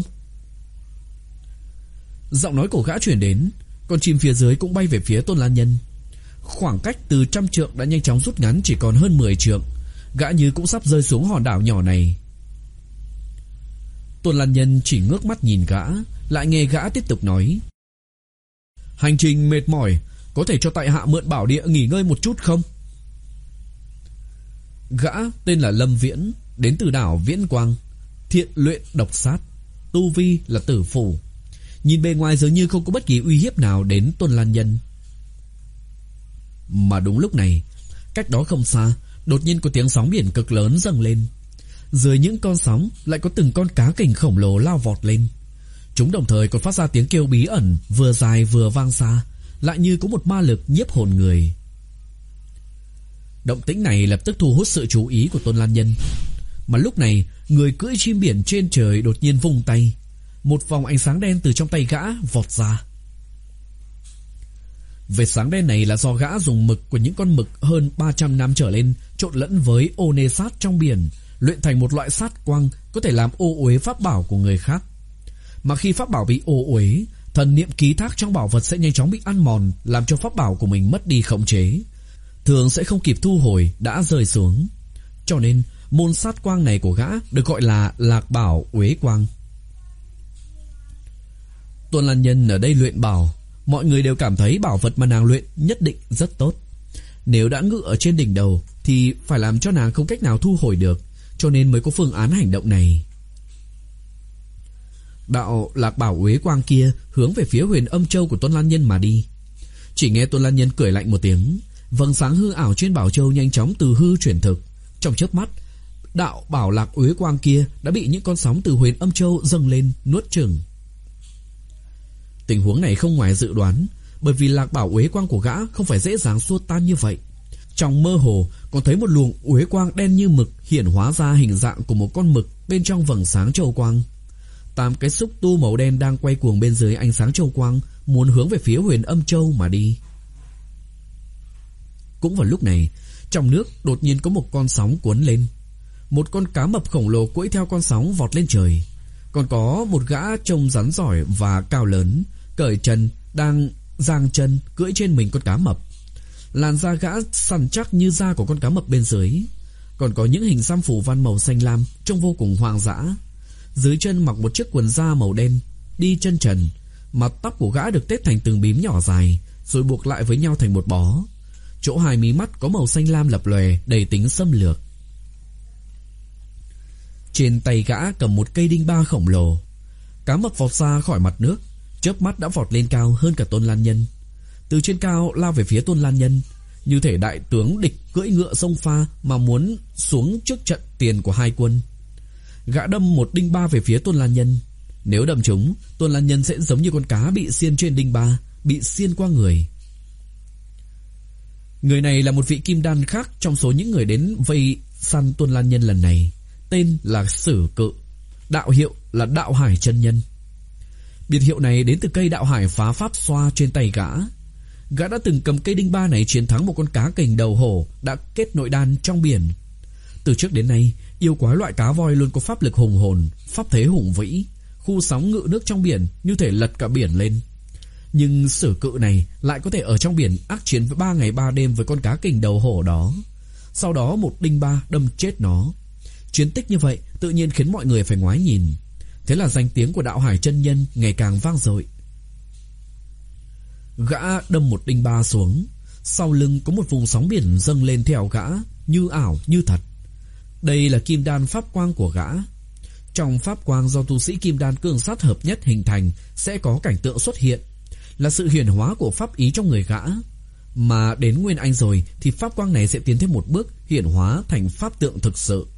Giọng nói của gã chuyển đến. Con chim phía dưới cũng bay về phía Tôn Lan Nhân. Khoảng cách từ trăm trượng đã nhanh chóng rút ngắn chỉ còn hơn mười trượng. Gã như cũng sắp rơi xuống hòn đảo nhỏ này. Tôn Lan Nhân chỉ ngước mắt nhìn gã, lại nghe gã tiếp tục nói. Hành trình mệt mỏi, có thể cho tại hạ mượn bảo địa nghỉ ngơi một chút không? Gã tên là Lâm Viễn, đến từ đảo Viễn Quang, thiện luyện độc sát, tu vi là tử phủ. Nhìn bề ngoài dường như không có bất kỳ uy hiếp nào đến Tôn Lan Nhân. Mà đúng lúc này, cách đó không xa, đột nhiên có tiếng sóng biển cực lớn dâng lên. Dưới những con sóng lại có từng con cá kình khổng lồ lao vọt lên. Chúng đồng thời còn phát ra tiếng kêu bí ẩn, vừa dài vừa vang xa, lại như có một ma lực nhiếp hồn người. Động tĩnh này lập tức thu hút sự chú ý của Tôn Lan Nhân. Mà lúc này, người cưỡi chim biển trên trời đột nhiên vung tay. Một vòng ánh sáng đen từ trong tay gã vọt ra. Vệt sáng đen này là do gã dùng mực của những con mực hơn ba trăm năm trở lên trộn lẫn với ô nê sát trong biển, luyện thành một loại sát quang có thể làm ô uế pháp bảo của người khác. Mà khi pháp bảo bị ô uế, thần niệm ký thác trong bảo vật sẽ nhanh chóng bị ăn mòn, làm cho pháp bảo của mình mất đi khống chế, thường sẽ không kịp thu hồi đã rơi xuống. Cho nên môn sát quang này của gã được gọi là Lạc Bảo Uế Quang. Tôn Lan Nhân ở đây luyện bảo, mọi người đều cảm thấy bảo vật mà nàng luyện nhất định rất tốt. Nếu đã ngự ở trên đỉnh đầu thì phải làm cho nàng không cách nào thu hồi được, cho nên mới có phương án hành động này. Đạo Lạc Bảo Uế Quang kia hướng về phía Huyền Âm Châu của Tôn Lan Nhân mà đi. Chỉ nghe Tôn Lan Nhân cười lạnh một tiếng, vầng sáng hư ảo trên bảo châu nhanh chóng từ hư chuyển thực. Trong chớp mắt, đạo Bảo Lạc Uế Quang kia đã bị những con sóng từ Huyền Âm Châu dâng lên nuốt chửng. Tình huống này không ngoài dự đoán, bởi vì Lạc Bảo Uế Quang của gã không phải dễ dàng xua tan như vậy. Trong mơ hồ còn thấy một luồng uế quang đen như mực hiển hóa ra hình dạng của một con mực bên trong vầng sáng châu quang. Tám cái xúc tu màu đen đang quay cuồng bên dưới ánh sáng châu quang, muốn hướng về phía Huyền Âm Châu mà đi. Cũng vào lúc này, trong nước đột nhiên có một con sóng cuốn lên. Một con cá mập khổng lồ cưỡi theo con sóng vọt lên trời. Còn có một gã trông rắn giỏi và cao lớn, cởi chân, đang giang chân cưỡi trên mình con cá mập. Làn da gã săn chắc như da của con cá mập bên dưới, còn có những hình xăm phù văn màu xanh lam trông vô cùng hoang dã. Dưới chân mặc một chiếc quần da màu đen, đi chân trần. Mặt tóc của gã được tết thành từng bím nhỏ dài, rồi buộc lại với nhau thành một bó. Chỗ hai mí mắt có màu xanh lam lập lòe, đầy tính xâm lược. Trên tay gã cầm một cây đinh ba khổng lồ. Cá mập vọt ra khỏi mặt nước, chớp mắt đã vọt lên cao hơn cả Tôn Lan Nhân. Từ trên cao lao về phía Tôn Lan Nhân, như thể đại tướng địch cưỡi ngựa sông pha mà muốn xuống trước trận tiền của hai quân. Gã đâm một đinh ba về phía Tôn Lan Nhân. Nếu đâm trúng, Tôn Lan Nhân sẽ giống như con cá bị xiên trên đinh ba, bị xiên qua người. Người này là một vị kim đan khác trong số những người đến vây săn Tôn Lan Nhân lần này. Tên là Sử Cự, đạo hiệu là Đạo Hải Chân Nhân. Biệt hiệu này đến từ cây đạo hải phá pháp xoa trên tay gã. Gã đã từng cầm cây đinh ba này chiến thắng một con cá kình đầu hổ đã kết nội đan trong biển. Từ trước đến nay, yêu quái loại cá voi luôn có pháp lực hùng hồn, pháp thế hùng vĩ, khu sóng ngự nước trong biển như thể lật cả biển lên. Nhưng Sử Cự này lại có thể ở trong biển ác chiến với ba ngày ba đêm với con cá kình đầu hổ đó. Sau đó một đinh ba đâm chết nó. Chiến tích như vậy tự nhiên khiến mọi người phải ngoái nhìn. Thế là danh tiếng của Đạo Hải Chân Nhân ngày càng vang dội. Gã đâm một đinh ba xuống, sau lưng có một vùng sóng biển dâng lên theo gã, như ảo như thật. Đây là kim đan pháp quang của gã. Trong pháp quang do tu sĩ kim đan cường sát hợp nhất hình thành sẽ có cảnh tượng xuất hiện, là sự hiển hóa của pháp ý trong người gã. Mà đến Nguyên Anh rồi thì pháp quang này sẽ tiến thêm một bước, hiển hóa thành pháp tượng thực sự.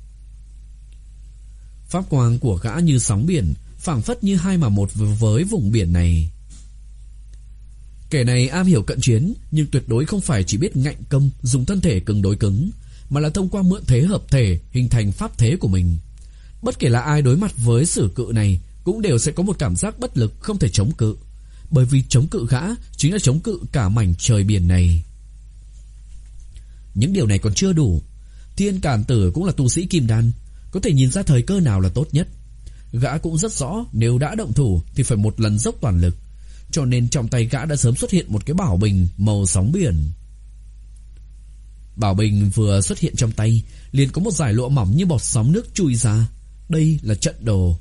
Pháp quang của gã như sóng biển, phảng phất như hai mà một với vùng biển này. Kẻ này am hiểu cận chiến, nhưng tuyệt đối không phải chỉ biết ngạnh công, dùng thân thể cứng đối cứng, mà là thông qua mượn thế hợp thể hình thành pháp thế của mình. Bất kể là ai đối mặt với Sử Cự này cũng đều sẽ có một cảm giác bất lực, không thể chống cự. Bởi vì chống cự gã chính là chống cự cả mảnh trời biển này. Những điều này còn chưa đủ. Thiên Càn Tử cũng là tu sĩ kim đan, có thể nhìn ra thời cơ nào là tốt nhất. Gã cũng rất rõ nếu đã động thủ thì phải một lần dốc toàn lực, cho nên trong tay gã đã sớm xuất hiện một cái bảo bình màu sóng biển. Bảo bình vừa xuất hiện trong tay, liền có một dải lụa mỏng như bọt sóng nước chui ra. Đây là trận đồ.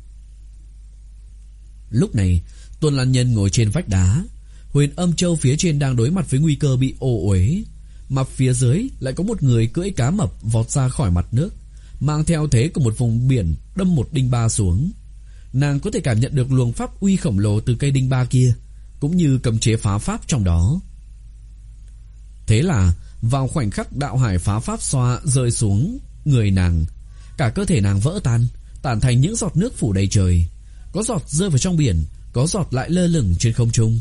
Lúc này, Tôn Lan Nhân ngồi trên vách đá. Huyền Âm Châu phía trên đang đối mặt với nguy cơ bị ô uế, mà phía dưới lại có một người cưỡi cá mập vọt ra khỏi mặt nước, mang theo thế của một vùng biển, đâm một đinh ba xuống. Nàng có thể cảm nhận được luồng pháp uy khổng lồ từ cây đinh ba kia, cũng như cấm chế phá pháp trong đó. Thế là vào khoảnh khắc đạo hải phá pháp xoa rơi xuống người nàng, cả cơ thể nàng vỡ tan, tản thành những giọt nước phủ đầy trời. Có giọt rơi vào trong biển, có giọt lại lơ lửng trên không trung.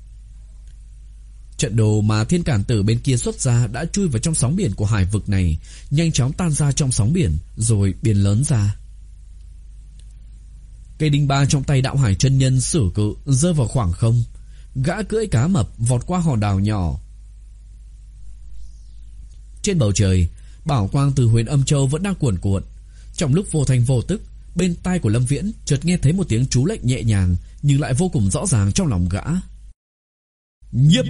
Trận đồ mà Thiên Càn Tử bên kia xuất ra đã chui vào trong sóng biển của hải vực này, nhanh chóng tan ra trong sóng biển, rồi biến lớn ra. Cây đinh ba trong tay Đạo Hải Chân Nhân Sử Cự rơi vào khoảng không. Gã cưỡi cá mập vọt qua hòn đảo nhỏ. Trên bầu trời, bảo quang từ Huyền Âm Châu vẫn đang cuồn cuộn. Trong lúc vô thành vô tức, bên tai của Lâm Viễn chợt nghe thấy một tiếng chú lệnh nhẹ nhàng nhưng lại vô cùng rõ ràng trong lòng gã. Nhiếp!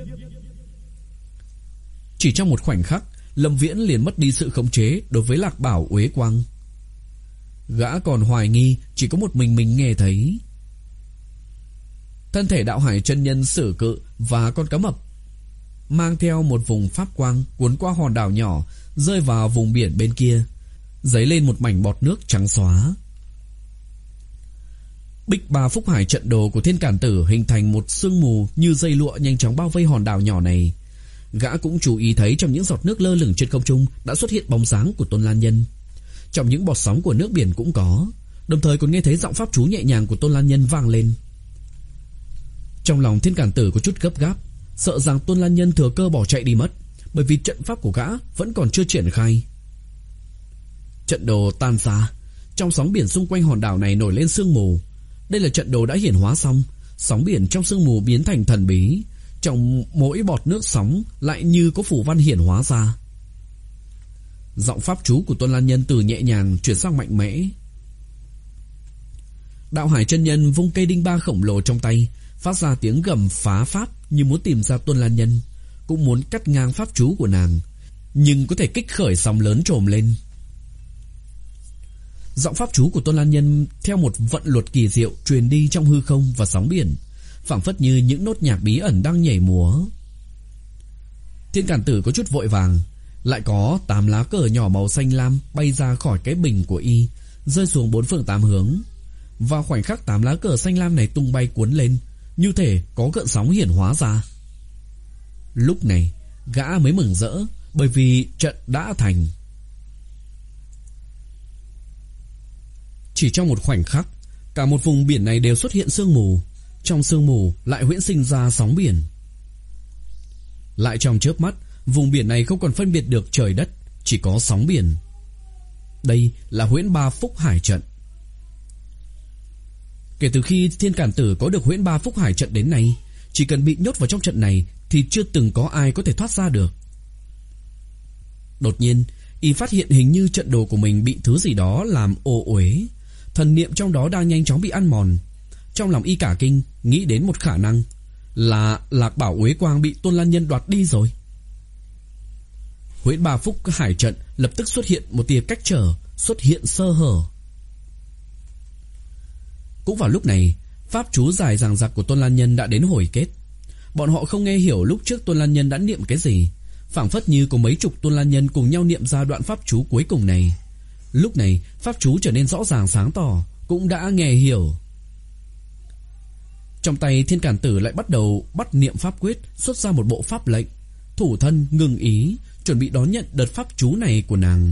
Chỉ trong một khoảnh khắc, Lâm Viễn liền mất đi sự khống chế đối với Lạc Bảo Uế Quang. Gã còn hoài nghi chỉ có một mình mình nghe thấy. Thân thể Đạo Hải Chân Nhân Sử Cự và con cá mập mang theo một vùng pháp quang cuốn qua hòn đảo nhỏ, rơi vào vùng biển bên kia, dấy lên một mảnh bọt nước trắng xóa. Bích Ba Phúc Hải trận đồ của Thiên Càn Tử hình thành một sương mù như dây lụa nhanh chóng bao vây hòn đảo nhỏ này. Gã cũng chú ý thấy trong những giọt nước lơ lửng trên không trung đã xuất hiện bóng dáng của Tôn Lan Nhân. Trong những bọt sóng của nước biển cũng có, đồng thời còn nghe thấy giọng pháp chú nhẹ nhàng của Tôn Lan Nhân vang lên. Trong lòng Thiên Càn Tử có chút gấp gáp, sợ rằng Tôn Lan Nhân thừa cơ bỏ chạy đi mất, bởi vì trận pháp của gã vẫn còn chưa triển khai. Trận đồ tan ra, trong sóng biển xung quanh hòn đảo này nổi lên sương mù. Đây là trận đồ đã hiển hóa xong. Sóng biển trong sương mù biến thành thần bí, trong mỗi bọt nước sóng lại như có phù văn hiển hóa ra. Giọng pháp chú của Tôn Lan Nhân từ nhẹ nhàng chuyển sang mạnh mẽ. Đạo Hải Chân Nhân vung cây đinh ba khổng lồ trong tay, phát ra tiếng gầm phá pháp như muốn tìm ra Tôn Lan Nhân. cũng muốn cắt ngang pháp chú của nàng, nhưng có thể kích khởi sóng lớn trồm lên. Giọng pháp chú của Tôn Lan Nhân theo một vận luật kỳ diệu truyền đi trong hư không và sóng biển, phảng phất như những nốt nhạc bí ẩn đang nhảy múa. Thiên Càn Tử có chút vội vàng, lại có tám lá cờ nhỏ màu xanh lam bay ra khỏi cái bình của y, rơi xuống bốn phương tám hướng. Vào khoảnh khắc tám lá cờ xanh lam này tung bay cuốn lên, như thể có gợn sóng hiển hóa ra. Lúc này gã mới mừng rỡ, bởi vì trận đã thành. Chỉ trong một khoảnh khắc, cả một vùng biển này đều xuất hiện sương mù. Trong sương mù lại huyễn sinh ra sóng biển. Lại trong chớp mắt, vùng biển này không còn phân biệt được trời đất, chỉ có sóng biển. Đây là huyễn ba phúc hải trận. Kể từ khi Thiên Càn Tử có được huyễn ba phúc hải trận đến nay, chỉ cần bị nhốt vào trong trận này thì chưa từng có ai có thể thoát ra được. Đột nhiên, y phát hiện hình như trận đồ của mình bị thứ gì đó làm ô uế, thần niệm trong đó đang nhanh chóng bị ăn mòn. Trong lòng y cả kinh, nghĩ đến một khả năng là Lạc Bảo Uế Quang bị Tôn Lan Nhân đoạt đi rồi. Huyễn ba phúc hải trận lập tức xuất hiện một tia cách trở, xuất hiện sơ hở. Cũng vào lúc này, pháp chú dài dằng dặc của Tôn Lan Nhân đã đến hồi kết. Bọn họ không nghe hiểu lúc trước Tôn Lan Nhân đã niệm cái gì, phảng phất như có mấy chục Tôn Lan Nhân cùng nhau niệm ra đoạn pháp chú cuối cùng này. Lúc này pháp chú trở nên rõ ràng sáng tỏ, cũng đã nghe hiểu. Trong tay Thiên Càn Tử lại bắt đầu bắt niệm pháp quyết, xuất ra một bộ pháp lệnh, thủ thân ngừng ý, chuẩn bị đón nhận đợt pháp chú này của nàng.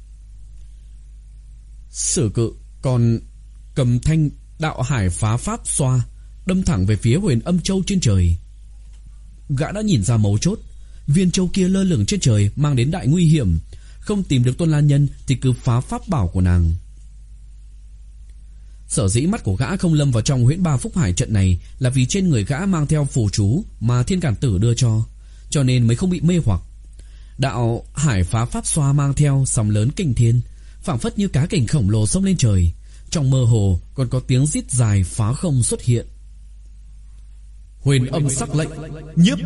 Sử Cự còn cầm thanh đạo hải phá pháp xoa, đâm thẳng về phía Huyền Âm Châu trên trời. Gã đã nhìn ra mấu chốt, viên châu kia lơ lửng trên trời mang đến đại nguy hiểm, không tìm được Tôn Lan Nhân thì cứ phá pháp bảo của nàng. Sở dĩ mắt của gã không lâm vào trong huyễn ba phúc hải trận này là vì trên người gã mang theo phù chú mà Thiên Càn Tử đưa cho, cho nên mới không bị mê hoặc. Đạo hải phá pháp xoa mang theo sóng lớn kinh thiên, phảng phất như cá kình khổng lồ xông lên trời. Trong mơ hồ còn có tiếng rít dài phá không xuất hiện. Huyền âm sắc lệnh nhiếp.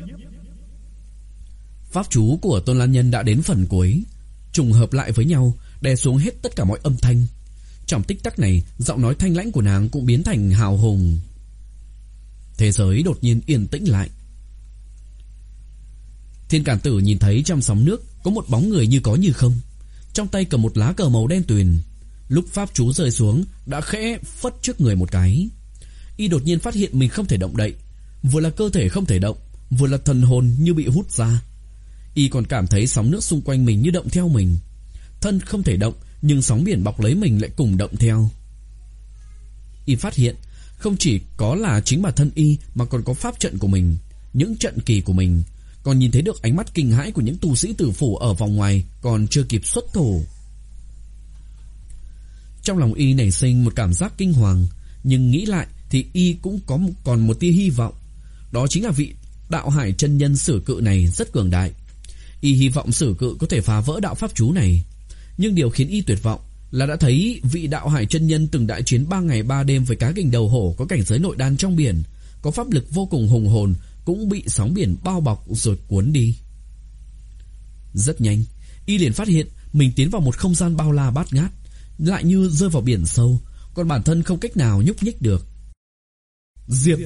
Pháp chú của Tôn Lan Nhân đã đến phần cuối, trùng hợp lại với nhau, đè xuống hết tất cả mọi âm thanh. Trong tích tắc này, giọng nói thanh lãnh của nàng cũng biến thành hào hùng. Thế giới đột nhiên yên tĩnh lại. Thiên Càn Tử nhìn thấy trong sóng nước có một bóng người như có như không, trong tay cầm một lá cờ màu đen tuyền. Lúc pháp chú rơi xuống, đã khẽ phất trước người một cái. Y đột nhiên phát hiện mình không thể động đậy, vừa là cơ thể không thể động, vừa là thần hồn như bị hút ra. Y còn cảm thấy sóng nước xung quanh mình như động theo mình. Thân không thể động, nhưng sóng biển bọc lấy mình lại cùng động theo. Y phát hiện không chỉ có là chính bản thân y, mà còn có pháp trận của mình, những trận kỳ của mình, còn nhìn thấy được ánh mắt kinh hãi của những tu sĩ tử phủ ở vòng ngoài còn chưa kịp xuất thủ. Trong lòng y nảy sinh một cảm giác kinh hoàng, nhưng nghĩ lại thì y cũng có còn một tia hy vọng. Đó chính là vị đạo hải chân nhân Sử Cự này rất cường đại. Y hy vọng Sử Cự có thể phá vỡ đạo pháp chú này. Nhưng điều khiến y tuyệt vọng là đã thấy vị đạo hải chân nhân từng đại chiến ba ngày ba đêm với cá kình đầu hổ có cảnh giới nội đan trong biển, có pháp lực vô cùng hùng hồn, cũng bị sóng biển bao bọc rồi cuốn đi. Rất nhanh, y liền phát hiện mình tiến vào một không gian bao la bát ngát, lại như rơi vào biển sâu, còn bản thân không cách nào nhúc nhích được. Diệp.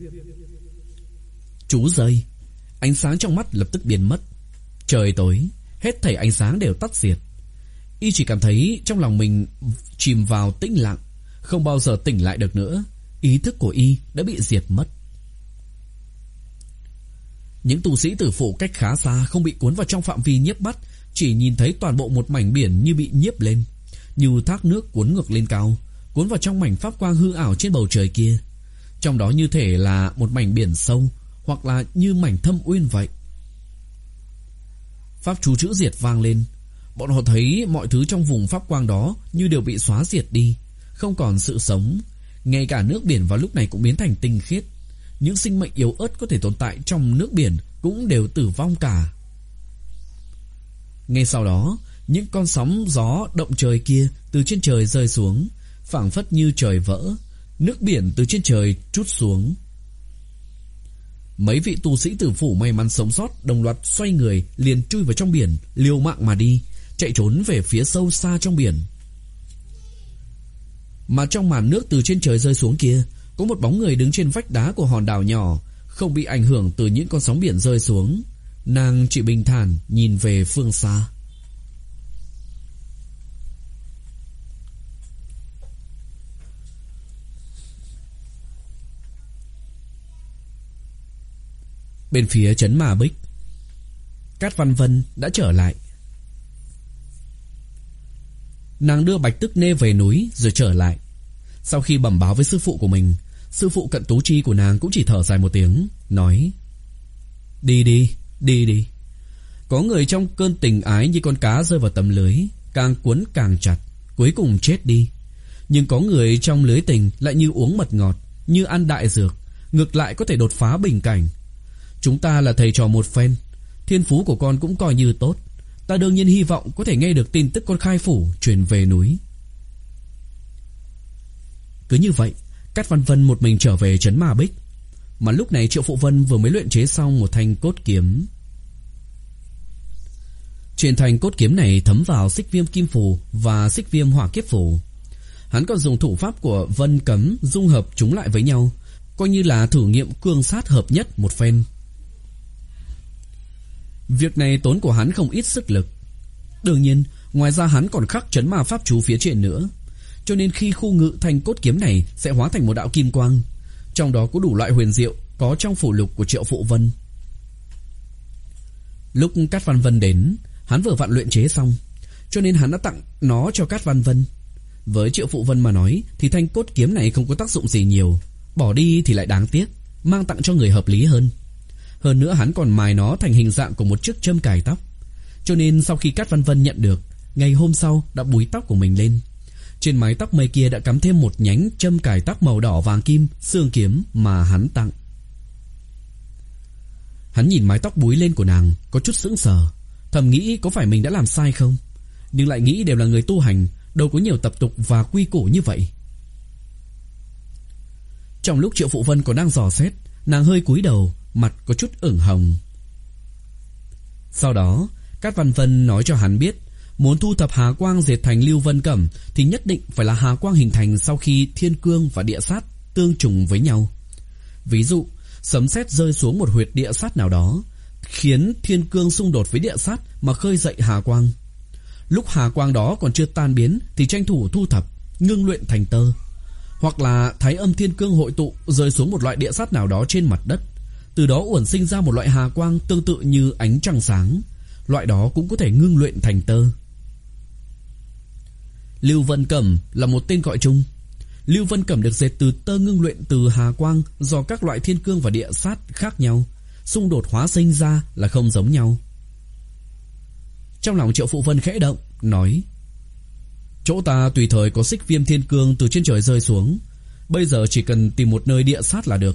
Chú rơi, ánh sáng trong mắt lập tức biến mất. Trời tối, hết thảy ánh sáng đều tắt diệt. Y chỉ cảm thấy trong lòng mình chìm vào tĩnh lặng, không bao giờ tỉnh lại được nữa. Ý thức của y đã bị diệt mất. Những tu sĩ tử phủ cách khá xa, không bị cuốn vào trong phạm vi nhiếp bắt, chỉ nhìn thấy toàn bộ một mảnh biển như bị nhiếp lên, như thác nước cuốn ngược lên cao, cuốn vào trong mảnh pháp quang hư ảo trên bầu trời kia. Trong đó như thể là một mảnh biển sâu, hoặc là như mảnh thâm uyên vậy. Pháp chú chữ diệt vang lên. Bọn họ thấy mọi thứ trong vùng pháp quang đó như đều bị xóa diệt đi, không còn sự sống. Ngay cả nước biển vào lúc này cũng biến thành tinh khiết. Những sinh mệnh yếu ớt có thể tồn tại trong nước biển cũng đều tử vong cả. Ngay sau đó, những con sóng gió động trời kia từ trên trời rơi xuống, phảng phất như trời vỡ, nước biển từ trên trời trút xuống. Mấy vị tu sĩ tử phủ may mắn sống sót đồng loạt xoay người, liền chui vào trong biển, liều mạng mà đi, chạy trốn về phía sâu xa trong biển. Mà trong màn nước từ trên trời rơi xuống kia, có một bóng người đứng trên vách đá của hòn đảo nhỏ, không bị ảnh hưởng từ những con sóng biển rơi xuống. Nàng chỉ bình thản nhìn về phương xa. Bên phía trấn Ma Bích, Cát Văn Vân đã trở lại. Nàng đưa Bạch Tức Nê về núi rồi trở lại. Sau khi bẩm báo với sư phụ của mình, sư phụ Cận Tú Chi của nàng cũng chỉ thở dài một tiếng, nói: Đi đi, đi đi. Có người trong cơn tình ái như con cá rơi vào tấm lưới, càng cuốn càng chặt, cuối cùng chết đi. Nhưng có người trong lưới tình lại như uống mật ngọt, như ăn đại dược, ngược lại có thể đột phá bình cảnh. Chúng ta là thầy trò một phen, thiên phú của con cũng coi như tốt. Ta đương nhiên hy vọng có thể nghe được tin tức con khai phủ chuyển về núi. Cứ như vậy, Cát Văn Vân một mình trở về trấn Ma Bích. Mà lúc này Triệu Phụ Vân vừa mới luyện chế xong một thanh cốt kiếm. Trên thanh cốt kiếm này thấm vào xích viêm kim phù và xích viêm hỏa kiếp phù. Hắn còn dùng thủ pháp của Vân Cấm dung hợp chúng lại với nhau, coi như là thử nghiệm cương sát hợp nhất một phen. Việc này tốn của hắn không ít sức lực. Đương nhiên, ngoài ra hắn còn khắc trấn ma pháp chú phía trên nữa, cho nên khi khu ngự thanh cốt kiếm này sẽ hóa thành một đạo kim quang. Trong đó có đủ loại huyền diệu có trong phủ lục của Triệu Phụ Vân. Lúc Cát Văn Vân đến, hắn vừa vặn luyện chế xong, cho nên hắn đã tặng nó cho Cát Văn Vân. Với Triệu Phụ Vân mà nói thì thanh cốt kiếm này không có tác dụng gì nhiều, bỏ đi thì lại đáng tiếc, mang tặng cho người hợp lý hơn. Hơn nữa hắn còn mài nó thành hình dạng của một chiếc châm cài tóc. Cho nên sau khi Cát Văn Vân nhận được, ngày hôm sau đã búi tóc của mình lên. Trên mái tóc mây kia đã cắm thêm một nhánh châm cài tóc màu đỏ vàng kim, xương kiếm mà hắn tặng. Hắn nhìn mái tóc búi lên của nàng, có chút sững sờ, thầm nghĩ có phải mình đã làm sai không, nhưng lại nghĩ đều là người tu hành, đâu có nhiều tập tục và quy củ như vậy. Trong lúc Triệu Phụ Vân còn đang dò xét, nàng hơi cúi đầu, mặt có chút ửng hồng. Sau đó Cát Văn Vân nói cho hắn biết, muốn thu thập hà quang dệt thành Lưu Vân Cẩm thì nhất định phải là hà quang hình thành sau khi thiên cương và địa sát tương trùng với nhau. Ví dụ, sấm sét rơi xuống một huyệt địa sát nào đó, khiến thiên cương xung đột với địa sát mà khơi dậy hà quang. Lúc hà quang đó còn chưa tan biến thì tranh thủ thu thập, ngưng luyện thành tơ. Hoặc là thái âm thiên cương hội tụ rơi xuống một loại địa sát nào đó trên mặt đất, từ đó uẩn sinh ra một loại hà quang tương tự như ánh trăng sáng. Loại đó cũng có thể ngưng luyện thành tơ. Lưu Vân Cẩm là một tên gọi chung. Lưu Vân Cẩm được dệt từ tơ ngưng luyện từ hà quang do các loại thiên cương và địa sát khác nhau, xung đột hóa sinh ra là không giống nhau. Trong lòng Triệu Phụ Vân khẽ động, nói: Chỗ ta tùy thời có xích viêm thiên cương từ trên trời rơi xuống, bây giờ chỉ cần tìm một nơi địa sát là được.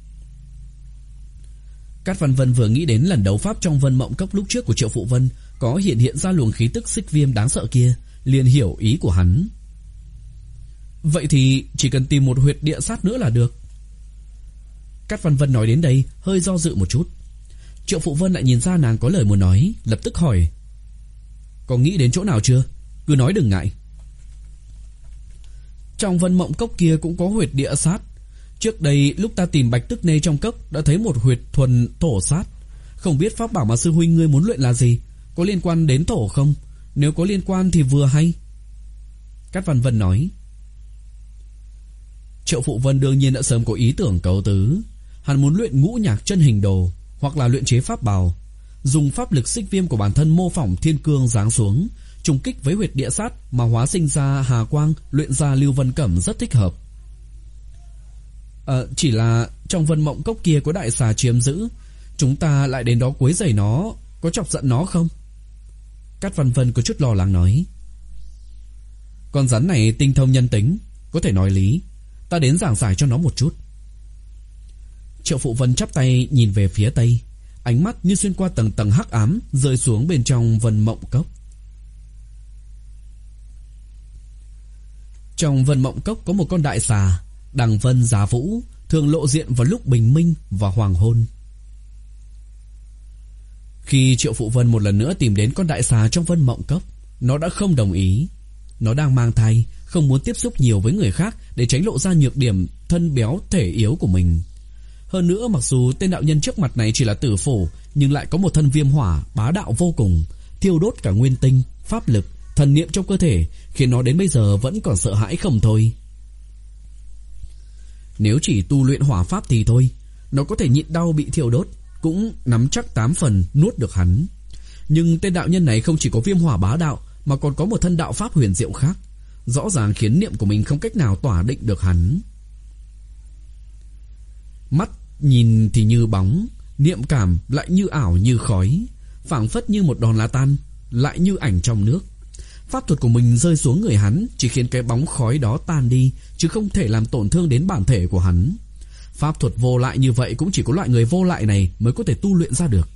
Cát Văn Vân vừa nghĩ đến lần đấu pháp trong Vân Mộng Cốc lúc trước của Triệu Phụ Vân có hiện hiện ra luồng khí tức xích viêm đáng sợ kia, liền hiểu ý của hắn. Vậy thì chỉ cần tìm một huyệt địa sát nữa là được. Cát Văn Vân nói đến đây hơi do dự một chút. Triệu Phụ Vân lại nhìn ra nàng có lời muốn nói, lập tức hỏi: Có nghĩ đến chỗ nào chưa? Cứ nói đừng ngại. Trong Vân Mộng Cốc kia cũng có huyệt địa sát. Trước đây lúc ta tìm Bạch Tức Nê trong cốc đã thấy một huyệt thuần thổ sát. Không biết pháp bảo mà sư huynh ngươi muốn luyện là gì, có liên quan đến thổ không? Nếu có liên quan thì vừa hay. Cát Văn Vân nói. Triệu Phụ Vân đương nhiên đã sớm có ý tưởng cấu tứ. Hắn muốn luyện ngũ nhạc chân hình đồ, hoặc là luyện chế pháp bảo, dùng pháp lực xích viêm của bản thân mô phỏng thiên cương giáng xuống, trùng kích với huyệt địa sát mà hóa sinh ra hà quang, luyện ra Lưu Vân Cẩm rất thích hợp. Ờ, chỉ là trong Vân Mộng Cốc kia có đại xà chiếm giữ, chúng ta lại đến đó quấy rầy nó, có chọc giận nó không? Cát Văn Vân có chút lo lắng nói. Con rắn này tinh thông nhân tính, có thể nói lý, ta đến giảng giải cho nó một chút. Triệu Phụ Vân chắp tay nhìn về phía tây, ánh mắt như xuyên qua tầng tầng hắc ám rơi xuống bên trong Vân Mộng Cốc. Trong Vân Mộng Cốc có một con đại xà, đằng vân giá vũ, thường lộ diện vào lúc bình minh và hoàng hôn. Khi Triệu Phụ Vân một lần nữa tìm đến con đại xà trong Vân Mộng Cốc, nó đã không đồng ý. Nó đang mang thai, không muốn tiếp xúc nhiều với người khác để tránh lộ ra nhược điểm thân béo thể yếu của mình. Hơn nữa, mặc dù tên đạo nhân trước mặt này chỉ là tử phủ, nhưng lại có một thân viêm hỏa bá đạo vô cùng, thiêu đốt cả nguyên tinh, pháp lực, thần niệm trong cơ thể, khiến nó đến bây giờ vẫn còn sợ hãi không thôi. Nếu chỉ tu luyện hỏa pháp thì thôi, nó có thể nhịn đau bị thiêu đốt, cũng nắm chắc tám phần nuốt được hắn. Nhưng tên đạo nhân này không chỉ có viêm hỏa bá đạo, mà còn có một thân đạo pháp huyền diệu khác, rõ ràng khiến niệm của mình không cách nào tỏa định được hắn. Mắt nhìn thì như bóng, niệm cảm lại như ảo như khói, phảng phất như một đòn lá tan, lại như ảnh trong nước. Pháp thuật của mình rơi xuống người hắn chỉ khiến cái bóng khói đó tan đi, chứ không thể làm tổn thương đến bản thể của hắn. Pháp thuật vô lại như vậy cũng chỉ có loại người vô lại này mới có thể tu luyện ra được.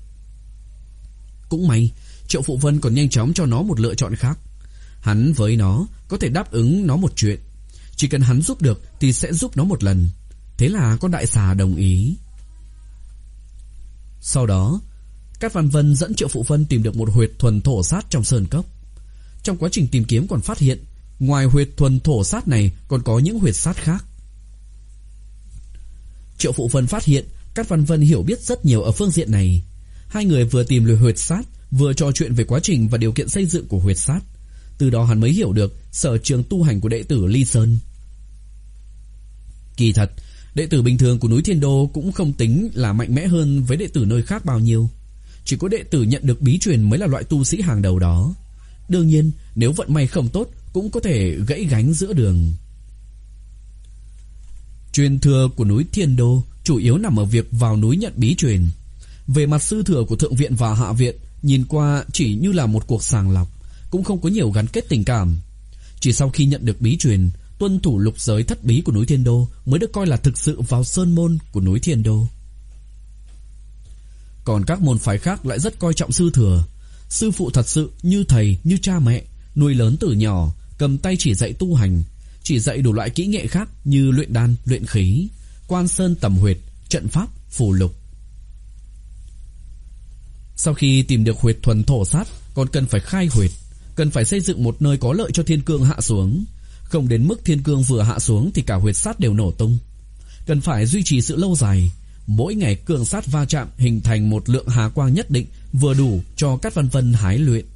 Cũng may Triệu Phụ Vân còn nhanh chóng cho nó một lựa chọn khác. Hắn với nó có thể đáp ứng nó một chuyện, chỉ cần hắn giúp được thì sẽ giúp nó một lần. Thế là con đại xà đồng ý. Sau đó Cát Văn Vân dẫn Triệu Phụ Vân tìm được một huyệt thuần thổ sát trong sơn cốc. Trong quá trình tìm kiếm còn phát hiện, ngoài huyệt thuần thổ sát này còn có những huyệt sát khác. Triệu Phụ Vân phát hiện Cát Văn Vân hiểu biết rất nhiều ở phương diện này. Hai người vừa tìm được huyệt sát, vừa trò chuyện về quá trình và điều kiện xây dựng của huyệt sát. Từ đó hắn mới hiểu được sở trường tu hành của đệ tử Ly Sơn. Kỳ thật, đệ tử bình thường của núi Thiên Đô cũng không tính là mạnh mẽ hơn với đệ tử nơi khác bao nhiêu. Chỉ có đệ tử nhận được bí truyền mới là loại tu sĩ hàng đầu đó. Đương nhiên, nếu vận may không tốt cũng có thể gãy gánh giữa đường. Truyền thừa của núi Thiên Đô chủ yếu nằm ở việc vào núi nhận bí truyền. Về mặt sư thừa của thượng viện và hạ viện, nhìn qua chỉ như là một cuộc sàng lọc, cũng không có nhiều gắn kết tình cảm. Chỉ sau khi nhận được bí truyền, tuân thủ lục giới thất bí của núi Thiên Đô mới được coi là thực sự vào sơn môn của núi Thiên Đô. Còn các môn phái khác lại rất coi trọng sư thừa. Sư phụ thật sự như thầy, như cha mẹ, nuôi lớn từ nhỏ, cầm tay chỉ dạy tu hành, chỉ dạy đủ loại kỹ nghệ khác như luyện đan, luyện khí, quan sơn tầm huyệt, trận pháp, phù lục. Sau khi tìm được huyệt thuần thổ sát, còn cần phải khai huyệt, cần phải xây dựng một nơi có lợi cho thiên cương hạ xuống. Không đến mức thiên cương vừa hạ xuống thì cả huyệt sát đều nổ tung. Cần phải duy trì sự lâu dài. Mỗi ngày cương sát va chạm hình thành một lượng hà quang nhất định, vừa đủ cho Cát Văn Vân hái luyện.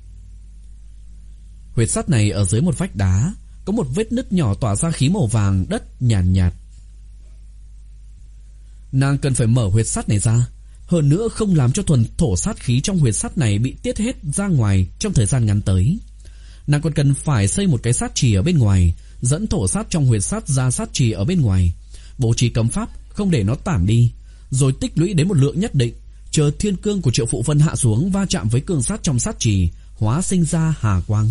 Huyệt sát này ở dưới một vách đá, có một vết nứt nhỏ tỏa ra khí màu vàng đất nhàn nhạt, nhạt. Nàng cần phải mở huyệt sát này ra, hơn nữa không làm cho thuần thổ sát khí trong huyệt sát này bị tiết hết ra ngoài trong thời gian ngắn tới. Nàng còn cần phải xây một cái sát trì ở bên ngoài, dẫn thổ sát trong huyệt sát ra sát trì ở bên ngoài, bố trí cấm pháp không để nó tản đi, rồi tích lũy đến một lượng nhất định, chờ thiên cương của Triệu Phụ Vân hạ xuống va chạm với cương sát trong sát trì, hóa sinh ra hà quang.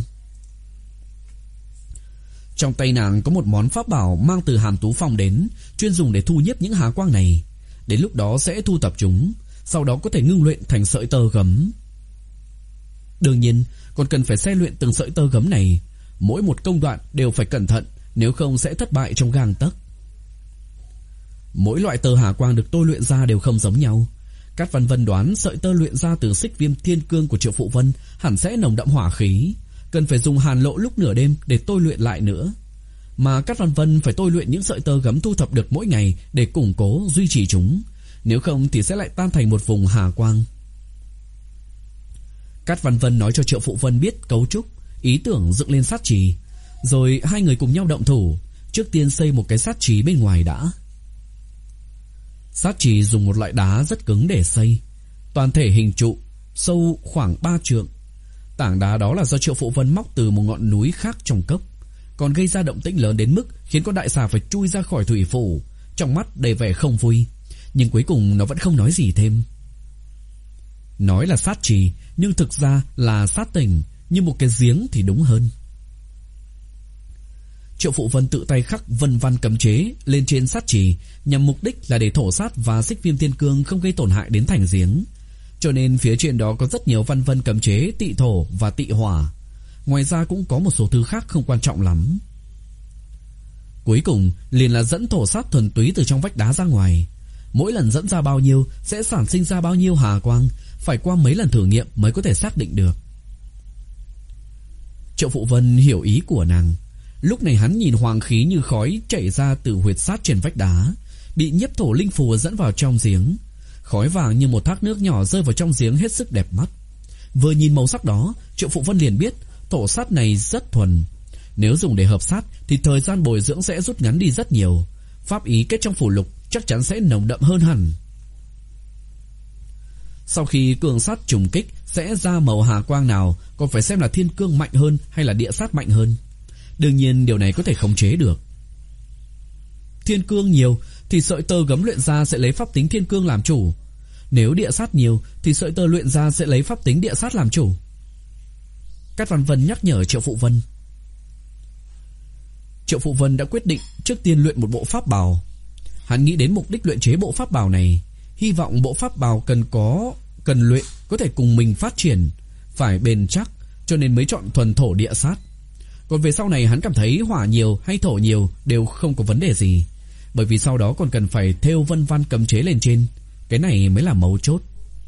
Trong tay nàng có một món pháp bảo mang từ Hàm Tú Phong đến, chuyên dùng để thu nhiếp những hà quang này. Đến lúc đó sẽ thu tập chúng, sau đó có thể ngưng luyện thành sợi tơ gấm. Đương nhiên còn cần phải xe luyện từng sợi tơ gấm này, mỗi một công đoạn đều phải cẩn thận, nếu không sẽ thất bại trong gang tấc. Mỗi loại tơ hà quang được tôi luyện ra đều không giống nhau. Cát Văn Vân đoán sợi tơ luyện ra từ xích viêm thiên cương của Triệu Phụ Vân hẳn sẽ nồng đậm hỏa khí, cần phải dùng hàn lộ lúc nửa đêm để tôi luyện lại nữa. Mà Cát Văn Vân phải tôi luyện những sợi tơ gấm thu thập được mỗi ngày để củng cố duy trì chúng, nếu không thì sẽ lại tan thành một vùng hà quang. Cát Văn Vân nói cho Triệu Phụ Vân biết cấu trúc, ý tưởng dựng lên sát trì, rồi hai người cùng nhau động thủ. Trước tiên xây một cái sát trì bên ngoài đã. Sát trì dùng một loại đá rất cứng để xây, toàn thể hình trụ, sâu khoảng ba trượng. Tảng đá đó là do Triệu Phụ Vân móc từ một ngọn núi khác trong cốc, còn gây ra động tĩnh lớn đến mức khiến con đại xà phải chui ra khỏi thủy phủ, trong mắt đầy vẻ không vui. Nhưng cuối cùng nó vẫn không nói gì thêm. Nói là sát trì, nhưng thực ra là sát tỉnh, như một cái giếng thì đúng hơn. Triệu Phụ Vân tự tay khắc vân văn cấm chế lên trên sát trì, nhằm mục đích là để thổ sát và xích viêm thiên cương không gây tổn hại đến thành giếng. Cho nên phía trên đó có rất nhiều văn vân cấm chế tị thổ và tị hỏa. Ngoài ra cũng có một số thứ khác không quan trọng lắm. Cuối cùng liền là dẫn thổ sát thuần túy từ trong vách đá ra ngoài. Mỗi lần dẫn ra bao nhiêu sẽ sản sinh ra bao nhiêu hà quang, phải qua mấy lần thử nghiệm mới có thể xác định được. Triệu Phụ Vân hiểu ý của nàng. Lúc này hắn nhìn hoàng khí như khói chảy ra từ huyệt sát trên vách đá, bị nhiếp thổ linh phù dẫn vào trong giếng. Khói vàng như một thác nước nhỏ rơi vào trong giếng hết sức đẹp mắt. Vừa nhìn màu sắc đó, Triệu Phụ Vân liền biết thổ sát này rất thuần. Nếu dùng để hợp sát thì thời gian bồi dưỡng sẽ rút ngắn đi rất nhiều. Pháp ý kết trong phù lục chắc chắn sẽ nồng đậm hơn hẳn. Sau khi cường sát trùng kích sẽ ra màu hà quang nào còn phải xem là thiên cương mạnh hơn hay là địa sát mạnh hơn. Đương nhiên điều này có thể khống chế được. Thiên cương nhiều thì sợi tơ gấm luyện ra sẽ lấy pháp tính thiên cương làm chủ. Nếu địa sát nhiều thì sợi tơ luyện ra sẽ lấy pháp tính địa sát làm chủ. Cát Văn Vân nhắc nhở Triệu Phụ Vân. Triệu Phụ Vân đã quyết định trước tiên luyện một bộ pháp bào. Hắn nghĩ đến mục đích luyện chế bộ pháp bào này, hy vọng bộ pháp bào cần có cần luyện có thể cùng mình phát triển, phải bền chắc, cho nên mới chọn thuần thổ địa sát. Còn về sau này hắn cảm thấy hỏa nhiều hay thổ nhiều đều không có vấn đề gì, bởi vì sau đó còn cần phải thêu vân văn cấm chế lên trên, cái này mới là mấu chốt.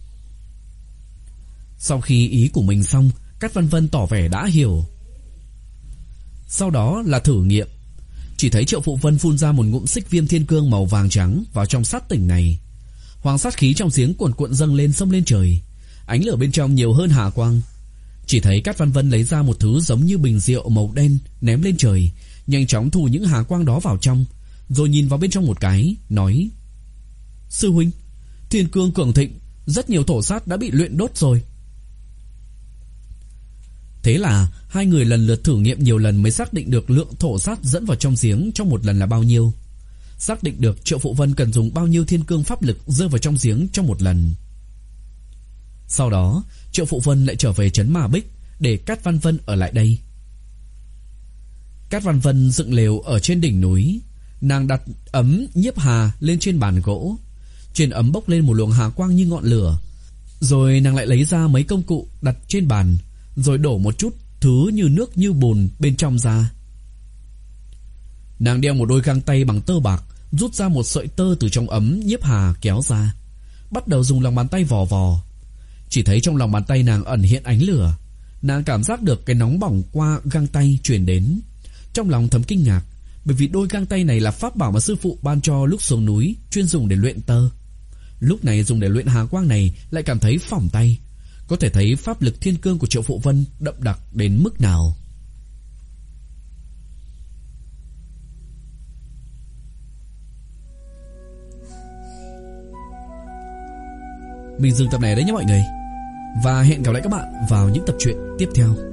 Sau khi ý của mình xong, Cát Văn Vân tỏ vẻ đã hiểu. Sau đó là thử nghiệm. Chỉ thấy Triệu Phụ Vân phun ra một ngụm xích viêm thiên cương màu vàng trắng vào trong sát tỉnh này. Hoàng sát khí trong giếng cuồn cuộn dâng lên xông lên trời, ánh lửa bên trong nhiều hơn hà quang. Chỉ thấy Cát Văn Vân lấy ra một thứ giống như bình rượu màu đen ném lên trời, nhanh chóng thu những hà quang đó vào trong, rồi nhìn vào bên trong một cái, nói: Sư huynh, thiên cương cường thịnh, rất nhiều thổ sát đã bị luyện đốt rồi. Thế là hai người lần lượt thử nghiệm nhiều lần mới xác định được lượng thổ sát dẫn vào trong giếng trong một lần là bao nhiêu. Xác định được Triệu Phụ Vân cần dùng bao nhiêu thiên cương pháp lực rơi vào trong giếng trong một lần. Sau đó Triệu Phụ Vân lại trở về trấn Ma Bích để Cát Văn Vân ở lại đây. Cát Văn Vân dựng lều ở trên đỉnh núi. Nàng đặt ấm nhiếp hà lên trên bàn gỗ. Trên ấm bốc lên một luồng hà quang như ngọn lửa. Rồi nàng lại lấy ra mấy công cụ đặt trên bàn, rồi đổ một chút thứ như nước như bùn bên trong ra. Nàng đeo một đôi găng tay bằng tơ bạc, rút ra một sợi tơ từ trong ấm nhiếp hà kéo ra, bắt đầu dùng lòng bàn tay vò vò. Chỉ thấy trong lòng bàn tay nàng ẩn hiện ánh lửa. Nàng cảm giác được cái nóng bỏng qua găng tay truyền đến. Trong lòng thầm kinh ngạc, bởi vì đôi găng tay này là pháp bảo mà sư phụ ban cho lúc xuống núi, chuyên dùng để luyện tơ. Lúc này dùng để luyện hà quang này lại cảm thấy phỏng tay. Có thể thấy pháp lực thiên cương của Triệu Phụ Vân đậm đặc đến mức nào. Mình dừng tập này đấy nhé mọi người, và hẹn gặp lại các bạn vào những tập truyện tiếp theo.